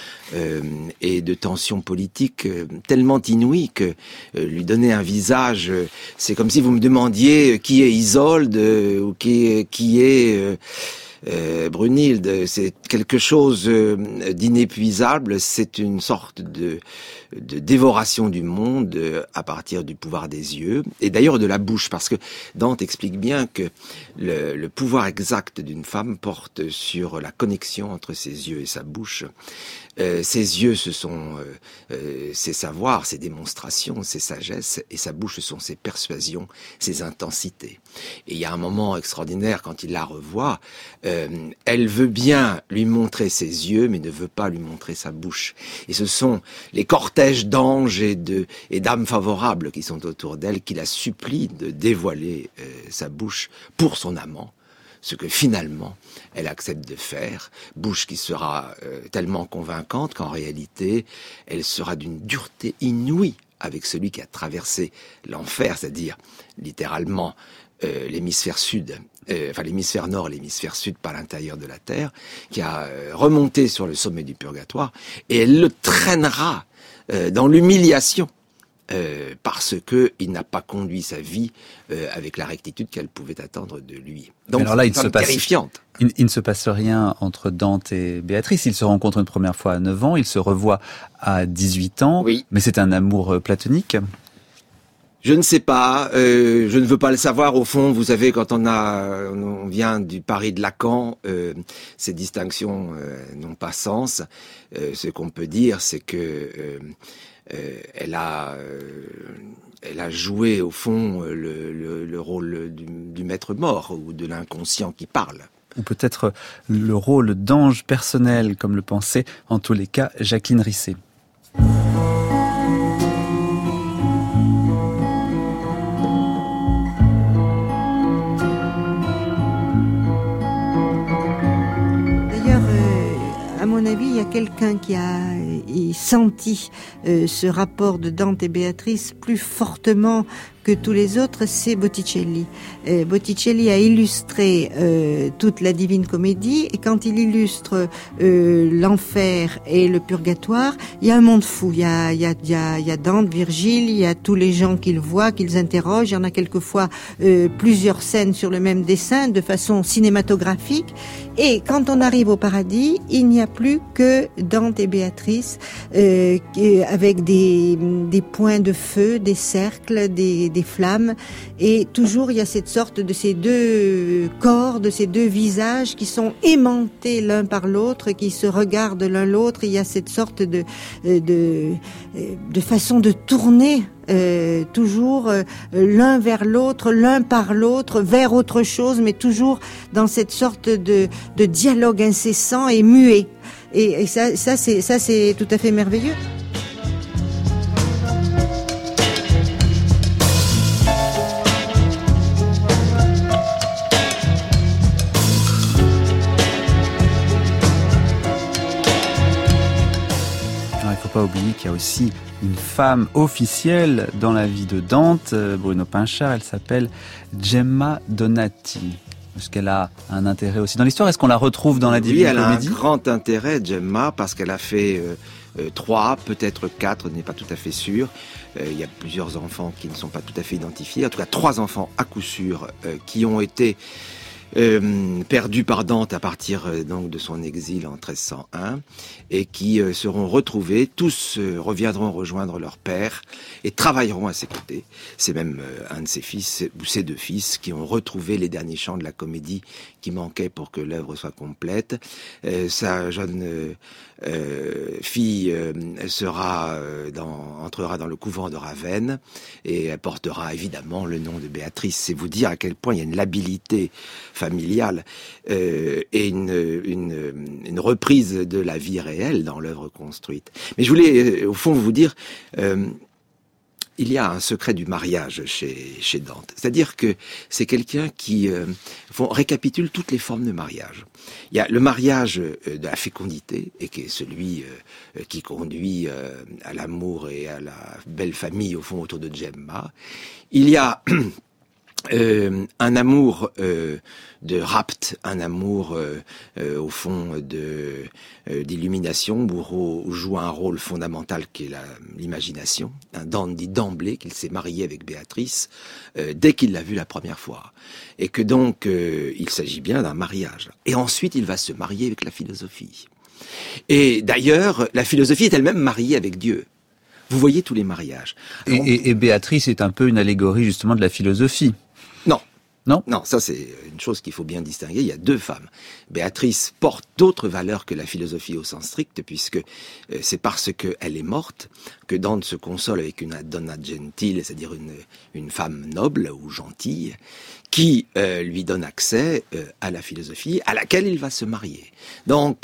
et de tensions politiques tellement inouïes que lui donner un visage, c'est comme si vous me demandiez qui est Isolde ou qui est Brunhilde. C'est quelque chose d'inépuisable, c'est une sorte de dévoration du monde à partir du pouvoir des yeux et d'ailleurs de la bouche, parce que Dante explique bien que le pouvoir exact d'une femme porte sur la connexion entre ses yeux et sa bouche. Ses yeux, ce sont ses savoirs, ses démonstrations, ses sagesses, et sa bouche, ce sont ses persuasions, ses intensités. Et il y a un moment extraordinaire quand il la revoit, elle veut bien lui montrer ses yeux, mais ne veut pas lui montrer sa bouche. Et ce sont les cortèges d'anges et d'âmes favorables qui sont autour d'elle qui la supplient de dévoiler sa bouche pour son amant. Ce que finalement elle accepte de faire, bouche qui sera tellement convaincante qu'en réalité elle sera d'une dureté inouïe avec celui qui a traversé l'enfer, c'est-à-dire littéralement l'hémisphère sud, l'hémisphère nord et l'hémisphère sud par l'intérieur de la terre, qui a remonté sur le sommet du purgatoire, et elle le traînera dans l'humiliation. Parce que il n'a pas conduit sa vie avec la rectitude qu'elle pouvait attendre de lui. Donc, alors là, c'est terrifiante. Il ne se passe rien entre Dante et Béatrice. Ils se rencontrent une première fois à 9 ans, ils se revoient à 18 ans, oui. Mais c'est un amour platonique. Je ne sais pas, je ne veux pas le savoir. Au fond, vous savez, quand on vient du Paris de Lacan, ces distinctions n'ont pas sens. Ce qu'on peut dire, c'est que elle a joué au fond le rôle du maître mort ou de l'inconscient qui parle. Ou peut-être le rôle d'ange personnel, comme le pensait en tous les cas Jacqueline Risset. À mon avis, il y a quelqu'un qui a senti ce rapport de Dante et Béatrice plus fortement que tous les autres, c'est Botticelli. Botticelli a illustré toute la Divine Comédie, et quand il illustre l'enfer et le purgatoire, il y a un monde fou. Il y a Dante, Virgile, il y a tous les gens qu'il voit, qu'ils interrogent. Il y en a quelquefois plusieurs scènes sur le même dessin, de façon cinématographique. Et quand on arrive au paradis, il n'y a plus que Dante et Béatrice, avec des points de feu, des cercles, des flammes, et toujours il y a cette sorte de ces deux corps, de ces deux visages qui sont aimantés l'un par l'autre, qui se regardent l'un l'autre. Il y a cette sorte de façon de tourner toujours l'un vers l'autre, l'un par l'autre, vers autre chose, mais toujours dans cette sorte de dialogue incessant et muet. Et ça c'est tout à fait merveilleux. Pas pas oublier qu'il y a aussi une femme officielle dans la vie de Dante, Bruno Pinchard, elle s'appelle Gemma Donati. Est-ce qu'elle a un intérêt aussi dans l'histoire? Est-ce qu'on la retrouve dans la Divine Comédie? Oui, elle a un grand intérêt, Gemma, parce qu'elle a fait 3, peut-être 4, je n'ai pas tout à fait sûr. Il y a plusieurs enfants qui ne sont pas tout à fait identifiés. En tout cas, 3 enfants à coup sûr qui ont été perdus par Dante à partir donc de son exil en 1301 et qui seront retrouvés, tous reviendront rejoindre leur père et travailleront à ses côtés. C'est même un de ses fils ou ses 2 fils qui ont retrouvé les derniers chants de la comédie qui manquaient pour que l'œuvre soit complète. Sa jeune fille entrera dans le couvent de Ravenne et elle portera évidemment le nom de Béatrice. C'est vous dire à quel point il y a une labilité familiale et une reprise de la vie réelle dans l'œuvre construite. Mais je voulais au fond vous dire, il y a un secret du mariage chez Dante. C'est-à-dire que c'est quelqu'un qui récapitule toutes les formes de mariage. Il y a le mariage de la fécondité, et qui est celui qui conduit à l'amour et à la belle famille, au fond, autour de Gemma. Il y a un amour de rapt, un amour au fond d'illumination où joue un rôle fondamental qui est l'imagination. Dante dit d'emblée qu'il s'est marié avec Béatrice dès qu'il l'a vue la première fois, et que donc il s'agit bien d'un mariage. Et ensuite il va se marier avec la philosophie. Et d'ailleurs la philosophie est elle-même mariée avec Dieu. Vous voyez tous les mariages. Et Béatrice est un peu une allégorie justement de la philosophie. Non, ça c'est une chose qu'il faut bien distinguer. Il y a 2 femmes. Béatrice porte d'autres valeurs que la philosophie au sens strict, puisque c'est parce qu'elle est morte que Dante se console avec une donna gentile, c'est-à-dire une femme noble ou gentille, qui lui donne accès à la philosophie, à laquelle il va se marier. Donc,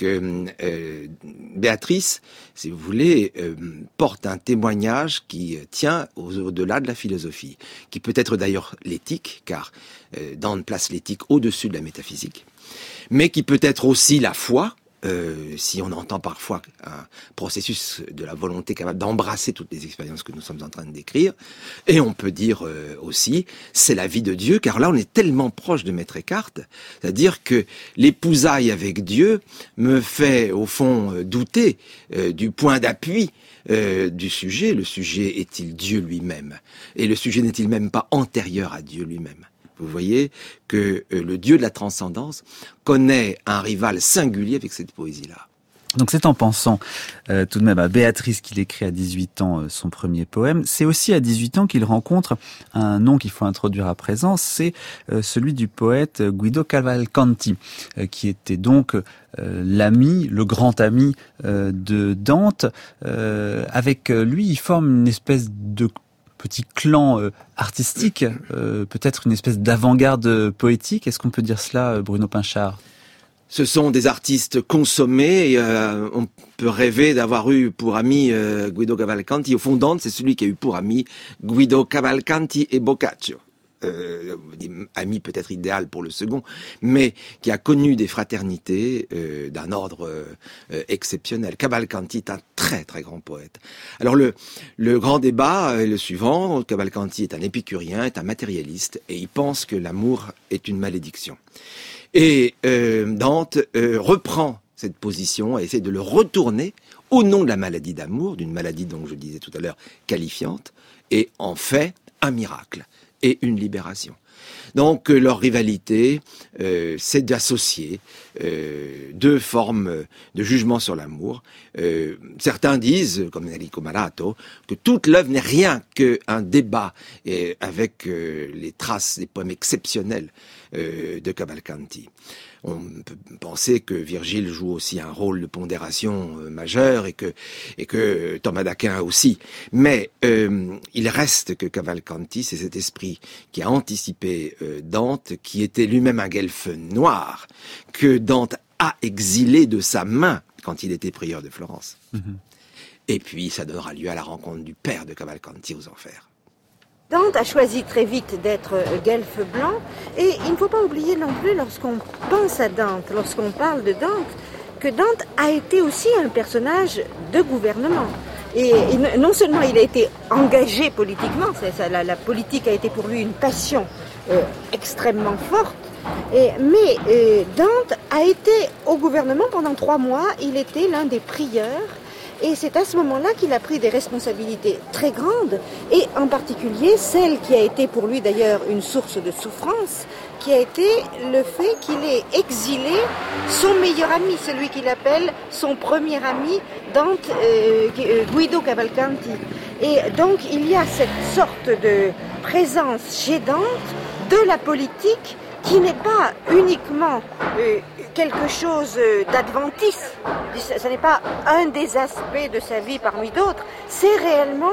Béatrice, si vous voulez, porte un témoignage qui tient au-delà de la philosophie, qui peut être d'ailleurs l'éthique, car Dante place l'éthique au-dessus de la métaphysique, mais qui peut être aussi la foi, si on entend parfois un processus de la volonté capable d'embrasser toutes les expériences que nous sommes en train de décrire, et on peut dire aussi, c'est la vie de Dieu, car là on est tellement proche de Maître Eckhart, c'est-à-dire que l'épousaille avec Dieu me fait au fond douter du point d'appui du sujet. Le sujet est-il Dieu lui-même? Et le sujet n'est-il même pas antérieur à Dieu lui-même? Vous voyez que le Dieu de la transcendance connaît un rival singulier avec cette poésie-là. Donc c'est en pensant tout de même à Béatrice qu'il écrit à 18 ans son premier poème. C'est aussi à 18 ans qu'il rencontre un nom qu'il faut introduire à présent, c'est celui du poète Guido Cavalcanti, qui était donc l'ami, le grand ami de Dante. Avec lui, il forme une espèce de petit clan artistique, peut-être une espèce d'avant-garde poétique. Est-ce qu'on peut dire cela, Bruno Pinchard? Ce sont des artistes consommés, et on peut rêver d'avoir eu pour ami Guido Cavalcanti. Au fond, Dante, c'est celui qui a eu pour ami Guido Cavalcanti et Boccaccio. Ami peut-être idéal pour le second, mais qui a connu des fraternités d'un ordre exceptionnel. Cavalcanti est un très très grand poète. Alors le grand débat est le suivant. Cavalcanti est un épicurien, est un matérialiste, et il pense que l'amour est une malédiction. Et Dante reprend cette position et essaie de le retourner au nom de la maladie d'amour, d'une maladie dont je disais tout à l'heure qualifiante, et en fait un miracle et une libération. Donc leur rivalité, c'est d'associer 2 formes de jugement sur l'amour. Certains disent, comme Enrico Marato, que toute l'œuvre n'est rien qu'un débat avec les traces des poèmes exceptionnels de Cavalcanti. On peut penser que Virgile joue aussi un rôle de pondération majeur et que Thomas d'Aquin aussi. Mais il reste que Cavalcanti, c'est cet esprit qui a anticipé Dante, qui était lui-même un guelfe noir, que Dante a exilé de sa main quand il était prieur de Florence. Et puis ça donnera lieu à la rencontre du père de Cavalcanti aux enfers. Dante a choisi très vite d'être guelfe blanc, et il ne faut pas oublier non plus, lorsqu'on pense à Dante, lorsqu'on parle de Dante, que Dante a été aussi un personnage de gouvernement. Et non seulement il a été engagé politiquement, la politique a été pour lui une passion extrêmement forte, mais Dante a été au gouvernement pendant 3 mois, il était l'un des prieurs, et c'est à ce moment-là qu'il a pris des responsabilités très grandes, et en particulier celle qui a été pour lui d'ailleurs une source de souffrance, qui a été le fait qu'il ait exilé son meilleur ami, celui qu'il appelle son premier ami, Dante, Guido Cavalcanti. Et donc il y a cette sorte de présence chez Dante de la politique qui n'est pas uniquement quelque chose d'adventiste. Ce n'est pas un des aspects de sa vie parmi d'autres. C'est réellement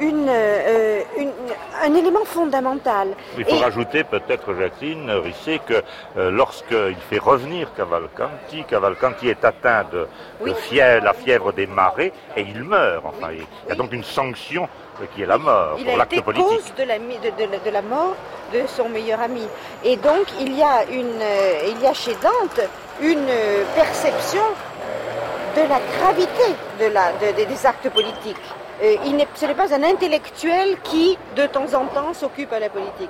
un élément fondamental. Il faut rajouter peut-être, Jacqueline Risset, que lorsqu'il fait revenir Cavalcanti est atteint de la fièvre des marées et il meurt. Enfin, il y a donc une sanction qui est la mort pour l'acte politique. Il a été cause de la mort de son meilleur ami. Et donc il y a chez Dante une perception de la gravité des actes politiques. Ce n'est pas un intellectuel qui, de temps en temps, s'occupe à la politique.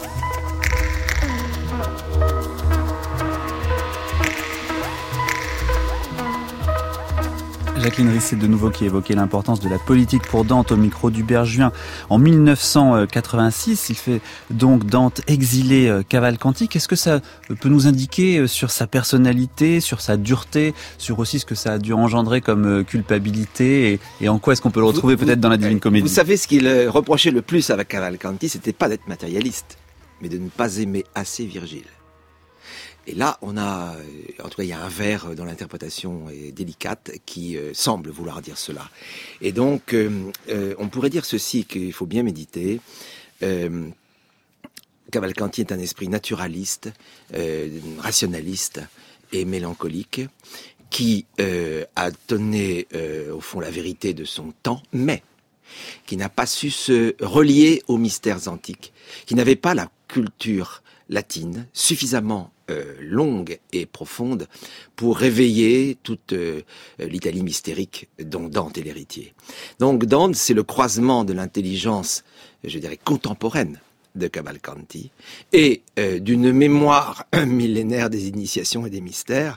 Jacqueline Risset de nouveau qui évoquait l'importance de la politique pour Dante au micro d'Hubert Juin. En 1986, il fait donc Dante exiler Cavalcanti. Qu'est-ce que ça peut nous indiquer sur sa personnalité, sur sa dureté, sur aussi ce que ça a dû engendrer comme culpabilité et en quoi est-ce qu'on peut le retrouver peut-être dans la Divine Comédie? Vous savez, ce qu'il reprochait le plus à Cavalcanti, c'était pas d'être matérialiste, mais de ne pas aimer assez Virgile. Et là, on a, en tout cas, il y a un vers dans l'interprétation délicate qui semble vouloir dire cela. Et donc, on pourrait dire ceci, qu'il faut bien méditer. Cavalcanti est un esprit naturaliste, rationaliste et mélancolique, qui a donné, au fond, la vérité de son temps, mais qui n'a pas su se relier aux mystères antiques, qui n'avait pas la culture latine suffisamment longue et profonde pour réveiller toute l'Italie mystérique dont Dante est l'héritier. Donc Dante, c'est le croisement de l'intelligence, je dirais, contemporaine de Cavalcanti et d'une mémoire millénaire des initiations et des mystères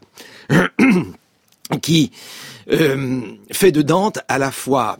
qui fait de Dante à la fois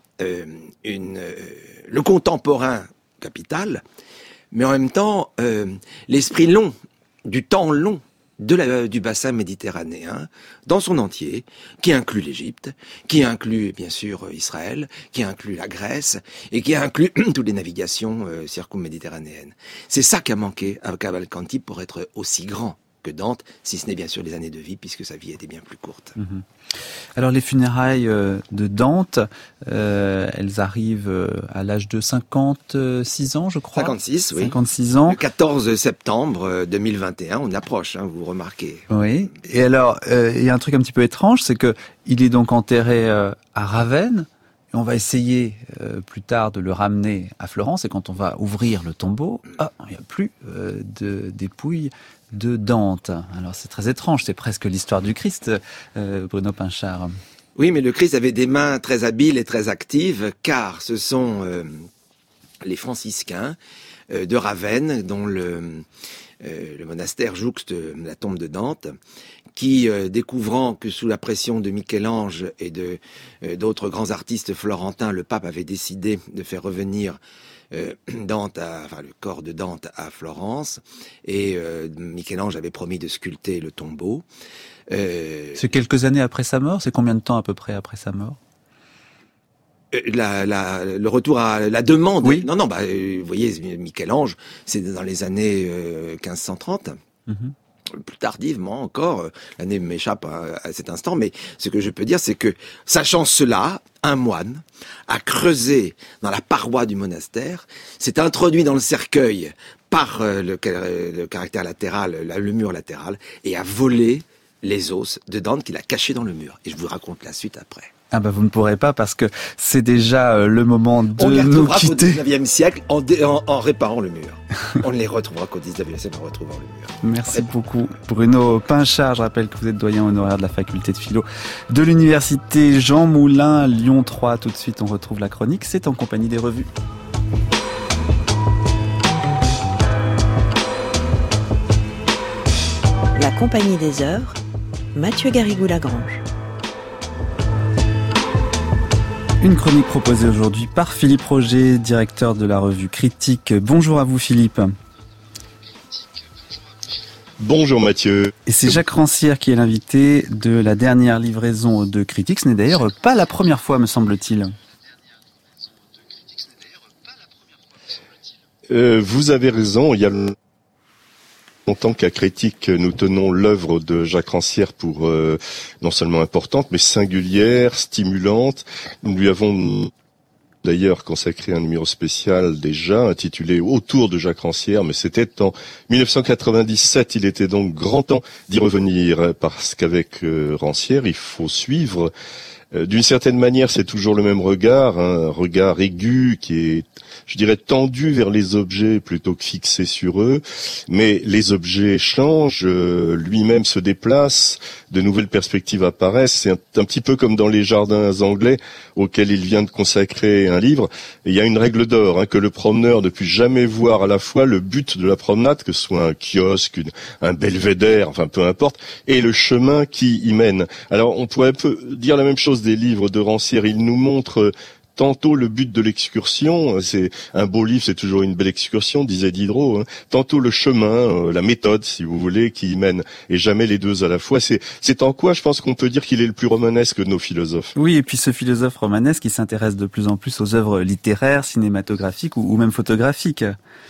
le contemporain capital, mais en même temps l'esprit long, du temps long du bassin méditerranéen dans son entier, qui inclut l'Égypte, qui inclut bien sûr Israël, qui inclut la Grèce et qui inclut toutes les navigations circumméditerranéennes. C'est ça qui a manqué à Cavalcanti pour être aussi grand que Dante, si ce n'est bien sûr les années de vie, puisque sa vie était bien plus courte. Alors les funérailles de Dante, elles arrivent à l'âge de 56 ans, je crois. 56, oui. 56 ans. Le 14 septembre 2021, on approche, vous remarquez. Oui. Et alors, il y a un truc un petit peu étrange, c'est que il est donc enterré à Ravenne. Et on va essayer plus tard de le ramener à Florence. Et quand on va ouvrir le tombeau, il n'y a plus de dépouilles de Dante. Alors c'est très étrange, c'est presque l'histoire du Christ, Bruno Pinchard. Oui, mais le Christ avait des mains très habiles et très actives, car ce sont les franciscains de Ravenne, dont le monastère jouxte la tombe de Dante, qui, découvrant que sous la pression de Michel-Ange et d'autres grands artistes florentins, le pape avait décidé de faire revenir le corps de Dante à Florence, et Michel-Ange avait promis de sculpter le tombeau. C'est quelques années après sa mort? C'est combien de temps à peu près après sa mort? Le retour à la demande. Oui. Non, vous voyez, Michel-Ange, c'est dans les années 1530. Plus tardivement encore, l'année m'échappe à cet instant, mais ce que je peux dire, c'est que, sachant cela, un moine a creusé dans la paroi du monastère, s'est introduit dans le cercueil par le caractère latéral, le mur latéral, et a volé les os de Dante qu'il a cachés dans le mur. Et je vous raconte la suite après. Ah bah vous ne pourrez pas parce que c'est déjà le moment de nous quitter. On les retrouvera qu'au 19e siècle en réparant le mur. On ne les retrouvera qu'au 19e siècle en retrouvant le mur. Merci beaucoup Bruno Pinchard. Je rappelle que vous êtes doyen honoraire de la faculté de philo de l'université Jean Moulin, Lyon 3. Tout de suite on retrouve la chronique, c'est en compagnie des revues. La compagnie des œuvres, Mathieu Garrigou-Lagrange. Une chronique proposée aujourd'hui par Philippe Roger, directeur de la revue Critique. Bonjour à vous Philippe. Bonjour Mathieu. Et c'est Jacques Rancière qui est l'invité de la dernière livraison de Critique. Ce n'est d'ailleurs pas la première fois, me semble-t-il. Vous avez raison, il y a longtemps qu'à Critique, nous tenons l'œuvre de Jacques Rancière pour non seulement importante, mais singulière, stimulante. Nous lui avons d'ailleurs consacré un numéro spécial déjà, intitulé Autour de Jacques Rancière, mais c'était en 1997. Il était donc grand temps d'y revenir, parce qu'avec Rancière, il faut suivre. D'une certaine manière, c'est toujours le même regard, un regard aigu qui est, je dirais, tendu vers les objets plutôt que fixé sur eux. Mais les objets changent, lui-même se déplace, de nouvelles perspectives apparaissent. C'est un petit peu comme dans les jardins anglais auxquels il vient de consacrer un livre. Et il y a une règle d'or, que le promeneur ne puisse jamais voir à la fois le but de la promenade, que ce soit un kiosque, un belvédère, enfin peu importe, et le chemin qui y mène. Alors on pourrait dire la même chose des livres de Rancière. Il nous montre tantôt le but de l'excursion, c'est un beau livre, c'est toujours une belle excursion, disait Diderot, tantôt le chemin, la méthode, si vous voulez, qui y mène, et jamais les deux à la fois. C'est en quoi je pense qu'on peut dire qu'il est le plus romanesque de nos philosophes. Oui, et puis ce philosophe romanesque, il s'intéresse de plus en plus aux œuvres littéraires, cinématographiques ou même photographiques.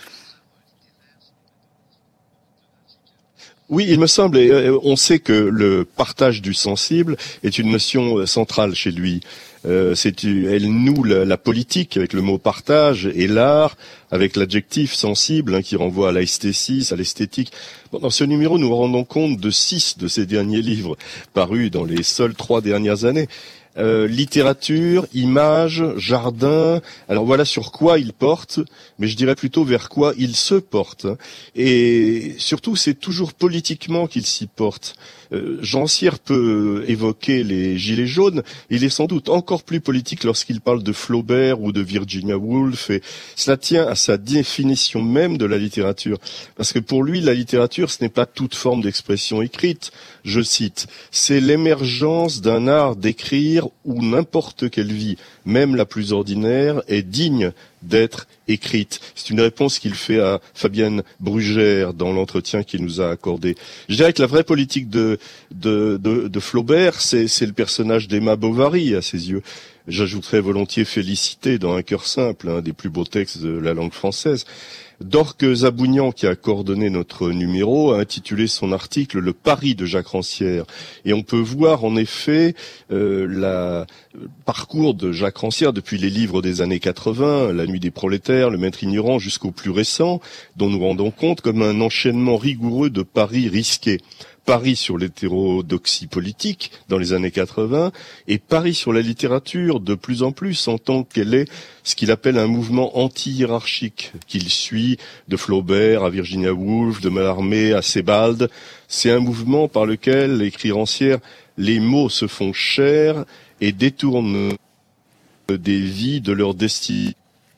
Oui, il me semble, et on sait que le partage du sensible est une notion centrale chez lui. Elle noue la politique avec le mot partage et l'art avec l'adjectif sensible qui renvoie à l'aesthésis, à l'esthétique. Bon, dans ce numéro, nous rendons compte de 6 de ses derniers livres parus dans les seules 3 dernières années. Littérature, images, jardin, alors voilà sur quoi il porte, mais je dirais plutôt vers quoi il se porte. Et surtout, c'est toujours politiquement qu'il s'y porte. Rancière peut évoquer les Gilets jaunes, il est sans doute encore plus politique lorsqu'il parle de Flaubert ou de Virginia Woolf, et cela tient à sa définition même de la littérature. Parce que pour lui, la littérature, ce n'est pas toute forme d'expression écrite, je cite, c'est l'émergence d'un art d'écrire où n'importe quelle vie, même la plus ordinaire, est digne d'être écrite. C'est une réponse qu'il fait à Fabienne Brugère dans l'entretien qu'il nous a accordé. Je dirais que la vraie politique de Flaubert, c'est le personnage d'Emma Bovary à ses yeux. J'ajouterais volontiers Félicité dans Un cœur simple, un des plus beaux textes de la langue française. Dorque Zabougnan, qui a coordonné notre numéro, a intitulé son article « Le pari de Jacques Rancière ». Et on peut voir en effet le parcours de Jacques Rancière depuis les livres des années 80, La nuit des prolétaires, Le maître ignorant, jusqu'au plus récent, dont nous rendons compte comme un enchaînement rigoureux de paris risqués. Paris sur l'hétérodoxie politique dans les années 80 et Paris sur la littérature de plus en plus en tant qu'elle est ce qu'il appelle un mouvement anti-hiérarchique qu'il suit de Flaubert à Virginia Woolf, de Mallarmé à Sebald. C'est un mouvement par lequel, écrit Rancière, les mots se font chers et détournent des vies de leur destination.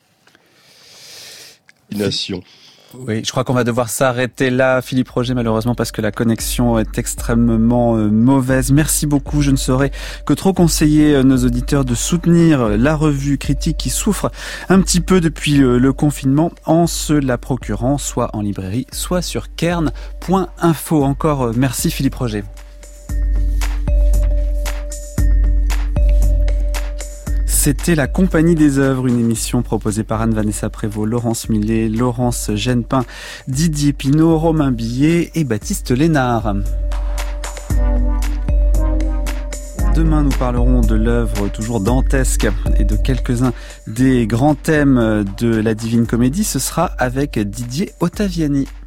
Oui, je crois qu'on va devoir s'arrêter là, Philippe Roger, malheureusement, parce que la connexion est extrêmement mauvaise. Merci beaucoup. Je ne saurais que trop conseiller nos auditeurs de soutenir la revue Critique qui souffre un petit peu depuis le confinement en se la procurant, soit en librairie, soit sur kern.info. Encore merci Philippe Roger. C'était La Compagnie des œuvres, une émission proposée par Anne-Vanessa Prévost, Laurence Millet, Laurence Genepin, Didier Pinault, Romain Billet et Baptiste Lénard. Demain, nous parlerons de l'œuvre toujours dantesque et de quelques-uns des grands thèmes de la Divine Comédie. Ce sera avec Didier Ottaviani.